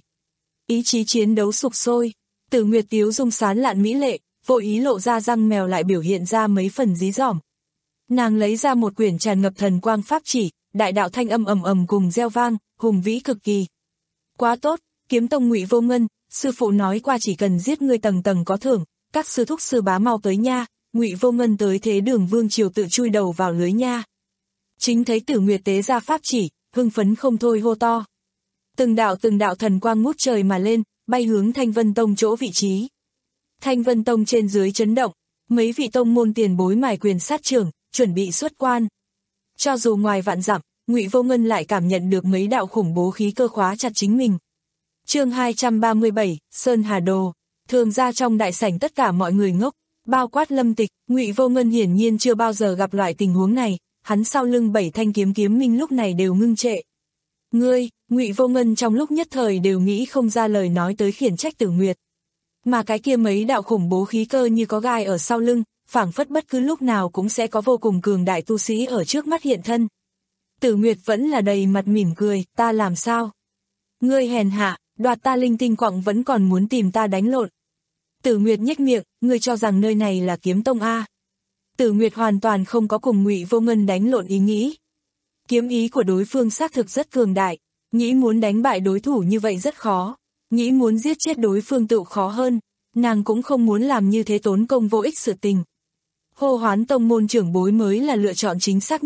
Ý chí chiến đấu sục sôi, Tử Nguyệt tiếu dung sán lạn mỹ lệ, vô ý lộ ra răng mèo lại biểu hiện ra mấy phần dí dỏm. Nàng lấy ra một quyển tràn ngập thần quang pháp chỉ, đại đạo thanh âm ầm ầm cùng reo vang, hùng vĩ cực kỳ. Quá tốt, kiếm tông Ngụy Vô Ngân, sư phụ nói qua chỉ cần giết ngươi tầng tầng có thưởng, các sư thúc sư bá mau tới nha, Ngụy Vô Ngân tới thế Đường vương triều tự chui đầu vào lưới nha. Chính thấy Tử Nguyệt tế ra pháp chỉ, hưng phấn không thôi hô to. Từng đạo từng đạo thần quang ngút trời mà lên, bay hướng Thanh Vân tông chỗ vị trí. Thanh Vân tông trên dưới chấn động, mấy vị tông môn tiền bối mài quyền sát trưởng, chuẩn bị xuất quan. Cho dù ngoài vạn dặm, Ngụy Vô Ngân lại cảm nhận được mấy đạo khủng bố khí cơ khóa chặt chính mình. Chương hai trăm ba mươi bảy, Sơn Hà Đồ. Thường ra trong đại sảnh tất cả mọi người ngốc, bao quát Lâm Tịch, Ngụy Vô Ngân hiển nhiên chưa bao giờ gặp loại tình huống này, hắn sau lưng bảy thanh kiếm kiếm minh lúc này đều ngưng trệ. Ngươi, Ngụy Vô Ngân trong lúc nhất thời đều nghĩ không ra lời nói tới khiển trách Tử Nguyệt. Mà cái kia mấy đạo khủng bố khí cơ như có gai ở sau lưng, phảng phất bất cứ lúc nào cũng sẽ có vô cùng cường đại tu sĩ ở trước mắt hiện thân. Tử Nguyệt vẫn là đầy mặt mỉm cười, ta làm sao? Ngươi hèn hạ, đoạt ta linh tinh quặng vẫn còn muốn tìm ta đánh lộn. Tử Nguyệt nhếch miệng, ngươi cho rằng nơi này là kiếm tông A. Tử Nguyệt hoàn toàn không có cùng Ngụy Vô Ngân đánh lộn ý nghĩ. Kiếm ý của đối phương xác thực rất cường đại, nghĩ muốn đánh bại đối thủ như vậy rất khó, nghĩ muốn giết chết đối phương tự khó hơn, nàng cũng không muốn làm như thế tốn công vô ích sự tình. Hô hoán tông môn trưởng bối mới là lựa chọn chính xác nhất,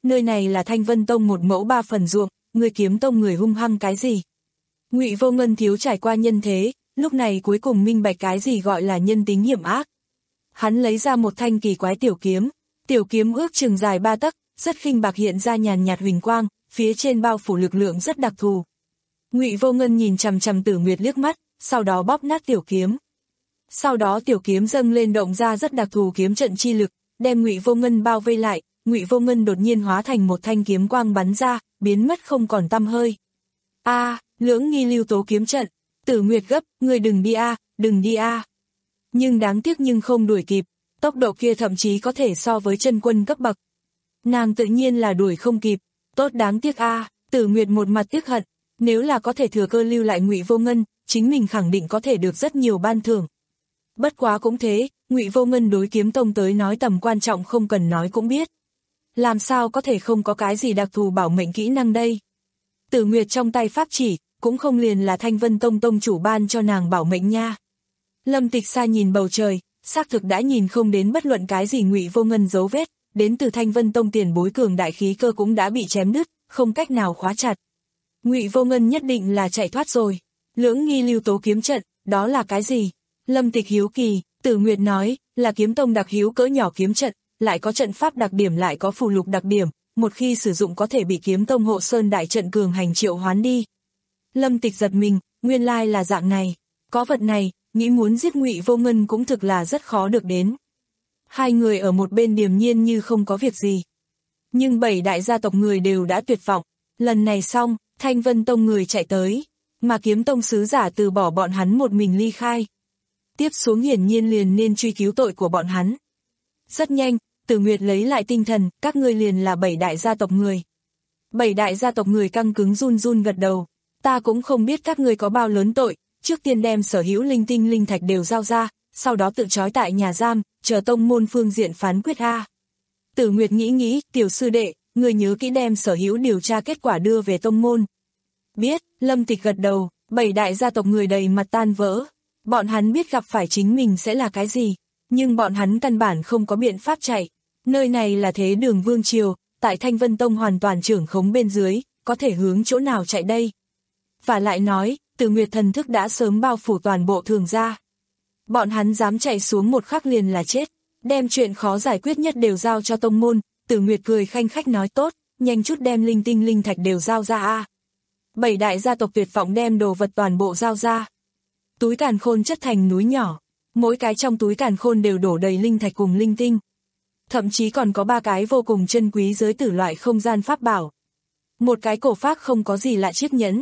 nơi này là Thanh Vân Tông một mẫu ba phần ruộng, người kiếm tông người hung hăng cái gì. Ngụy Vô Ngân thiếu trải qua nhân thế, lúc này cuối cùng minh bạch cái gì gọi là nhân tính hiểm ác. Hắn lấy ra một thanh kỳ quái tiểu kiếm, tiểu kiếm ước chừng dài ba tấc, rất khinh bạc hiện ra nhàn nhạt huỳnh quang, phía trên bao phủ lực lượng rất đặc thù. Ngụy Vô Ngân nhìn chằm chằm Tử Nguyệt liếc mắt, sau đó bóp nát tiểu kiếm. Sau đó tiểu kiếm dâng lên động ra rất đặc thù kiếm trận chi lực, đem Ngụy Vô Ngân bao vây lại, Ngụy Vô Ngân đột nhiên hóa thành một thanh kiếm quang bắn ra, biến mất không còn tăm hơi. A, à, lưỡng nghi lưu tố kiếm trận, Tử Nguyệt gấp, người đừng đi a, à, đừng đi a. À. Nhưng đáng tiếc nhưng không đuổi kịp, tốc độ kia thậm chí có thể so với chân quân cấp bậc. Nàng tự nhiên là đuổi không kịp, tốt đáng tiếc a, à, Tử Nguyệt một mặt tiếc hận, nếu là có thể thừa cơ lưu lại Ngụy Vô Ngân, chính mình khẳng định có thể được rất nhiều ban thưởng. Bất quá cũng thế, Ngụy Vô Ngân đối kiếm tông tới nói tầm quan trọng không cần nói cũng biết. Làm sao có thể không có cái gì đặc thù bảo mệnh kỹ năng đây? Tử Nguyệt trong tay pháp chỉ, cũng không liền là Thanh Vân Tông tông chủ ban cho nàng bảo mệnh nha. Lâm Tịch Sa nhìn bầu trời, xác thực đã nhìn không đến bất luận cái gì Ngụy Vô Ngân dấu vết, đến từ Thanh Vân Tông tiền bối cường đại khí cơ cũng đã bị chém đứt, không cách nào khóa chặt. Ngụy Vô Ngân nhất định là chạy thoát rồi. Lưỡng nghi lưu tố kiếm trận, đó là cái gì? Lâm Tịch hiếu kỳ, Tử Nguyệt nói, là kiếm tông đặc hữu cỡ nhỏ kiếm trận, lại có trận pháp đặc điểm lại có phù lục đặc điểm, một khi sử dụng có thể bị kiếm tông hộ sơn đại trận cường hành triệu hoán đi. Lâm Tịch giật mình, nguyên lai là dạng này, có vật này, nghĩ muốn giết Ngụy Vô Ngân cũng thực là rất khó được đến. Hai người ở một bên điềm nhiên như không có việc gì. Nhưng bảy đại gia tộc người đều đã tuyệt vọng, lần này xong, Thanh Vân Tông người chạy tới, mà kiếm tông sứ giả từ bỏ bọn hắn một mình ly khai. Tiếp xuống hiển nhiên liền nên truy cứu tội của bọn hắn. Rất nhanh, Tử Nguyệt lấy lại tinh thần, các ngươi liền là bảy đại gia tộc người. Bảy đại gia tộc người căng cứng run run gật đầu, ta cũng không biết các ngươi có bao lớn tội, trước tiên đem sở hữu linh tinh linh thạch đều giao ra, sau đó tự trói tại nhà giam, chờ tông môn phương diện phán quyết a. Tử Nguyệt nghĩ nghĩ, tiểu sư đệ, người nhớ kỹ đem sở hữu điều tra kết quả đưa về tông môn. Biết, Lâm Tịch gật đầu, bảy đại gia tộc người đầy mặt tan vỡ. Bọn hắn biết gặp phải chính mình sẽ là cái gì, nhưng bọn hắn căn bản không có biện pháp chạy. Nơi này là thế đường vương triều, tại Thanh Vân Tông hoàn toàn trưởng khống bên dưới, có thể hướng chỗ nào chạy đây. Và lại nói, Tử Nguyệt thần thức đã sớm bao phủ toàn bộ Thường gia. Bọn hắn dám chạy xuống một khắc liền là chết, đem chuyện khó giải quyết nhất đều giao cho tông môn. Tử Nguyệt cười khanh khách nói tốt, nhanh chút đem linh tinh linh thạch đều giao ra a. Bảy đại gia tộc tuyệt vọng đem đồ vật toàn bộ giao ra. Túi càn khôn chất thành núi nhỏ, mỗi cái trong túi càn khôn đều đổ đầy linh thạch cùng linh tinh. Thậm chí còn có ba cái vô cùng chân quý giới tử loại không gian pháp bảo. Một cái cổ phác không có gì lạ chiếc nhẫn.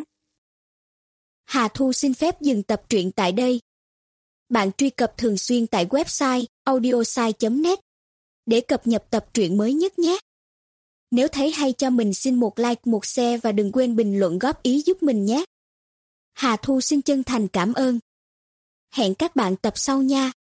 Hà Thu xin phép dừng tập truyện tại đây. Bạn truy cập thường xuyên tại website audiosai chấm net để cập nhật tập truyện mới nhất nhé. Nếu thấy hay cho mình xin một like, một share và đừng quên bình luận góp ý giúp mình nhé. Hà Thu xin chân thành cảm ơn. Hẹn các bạn tập sau nha.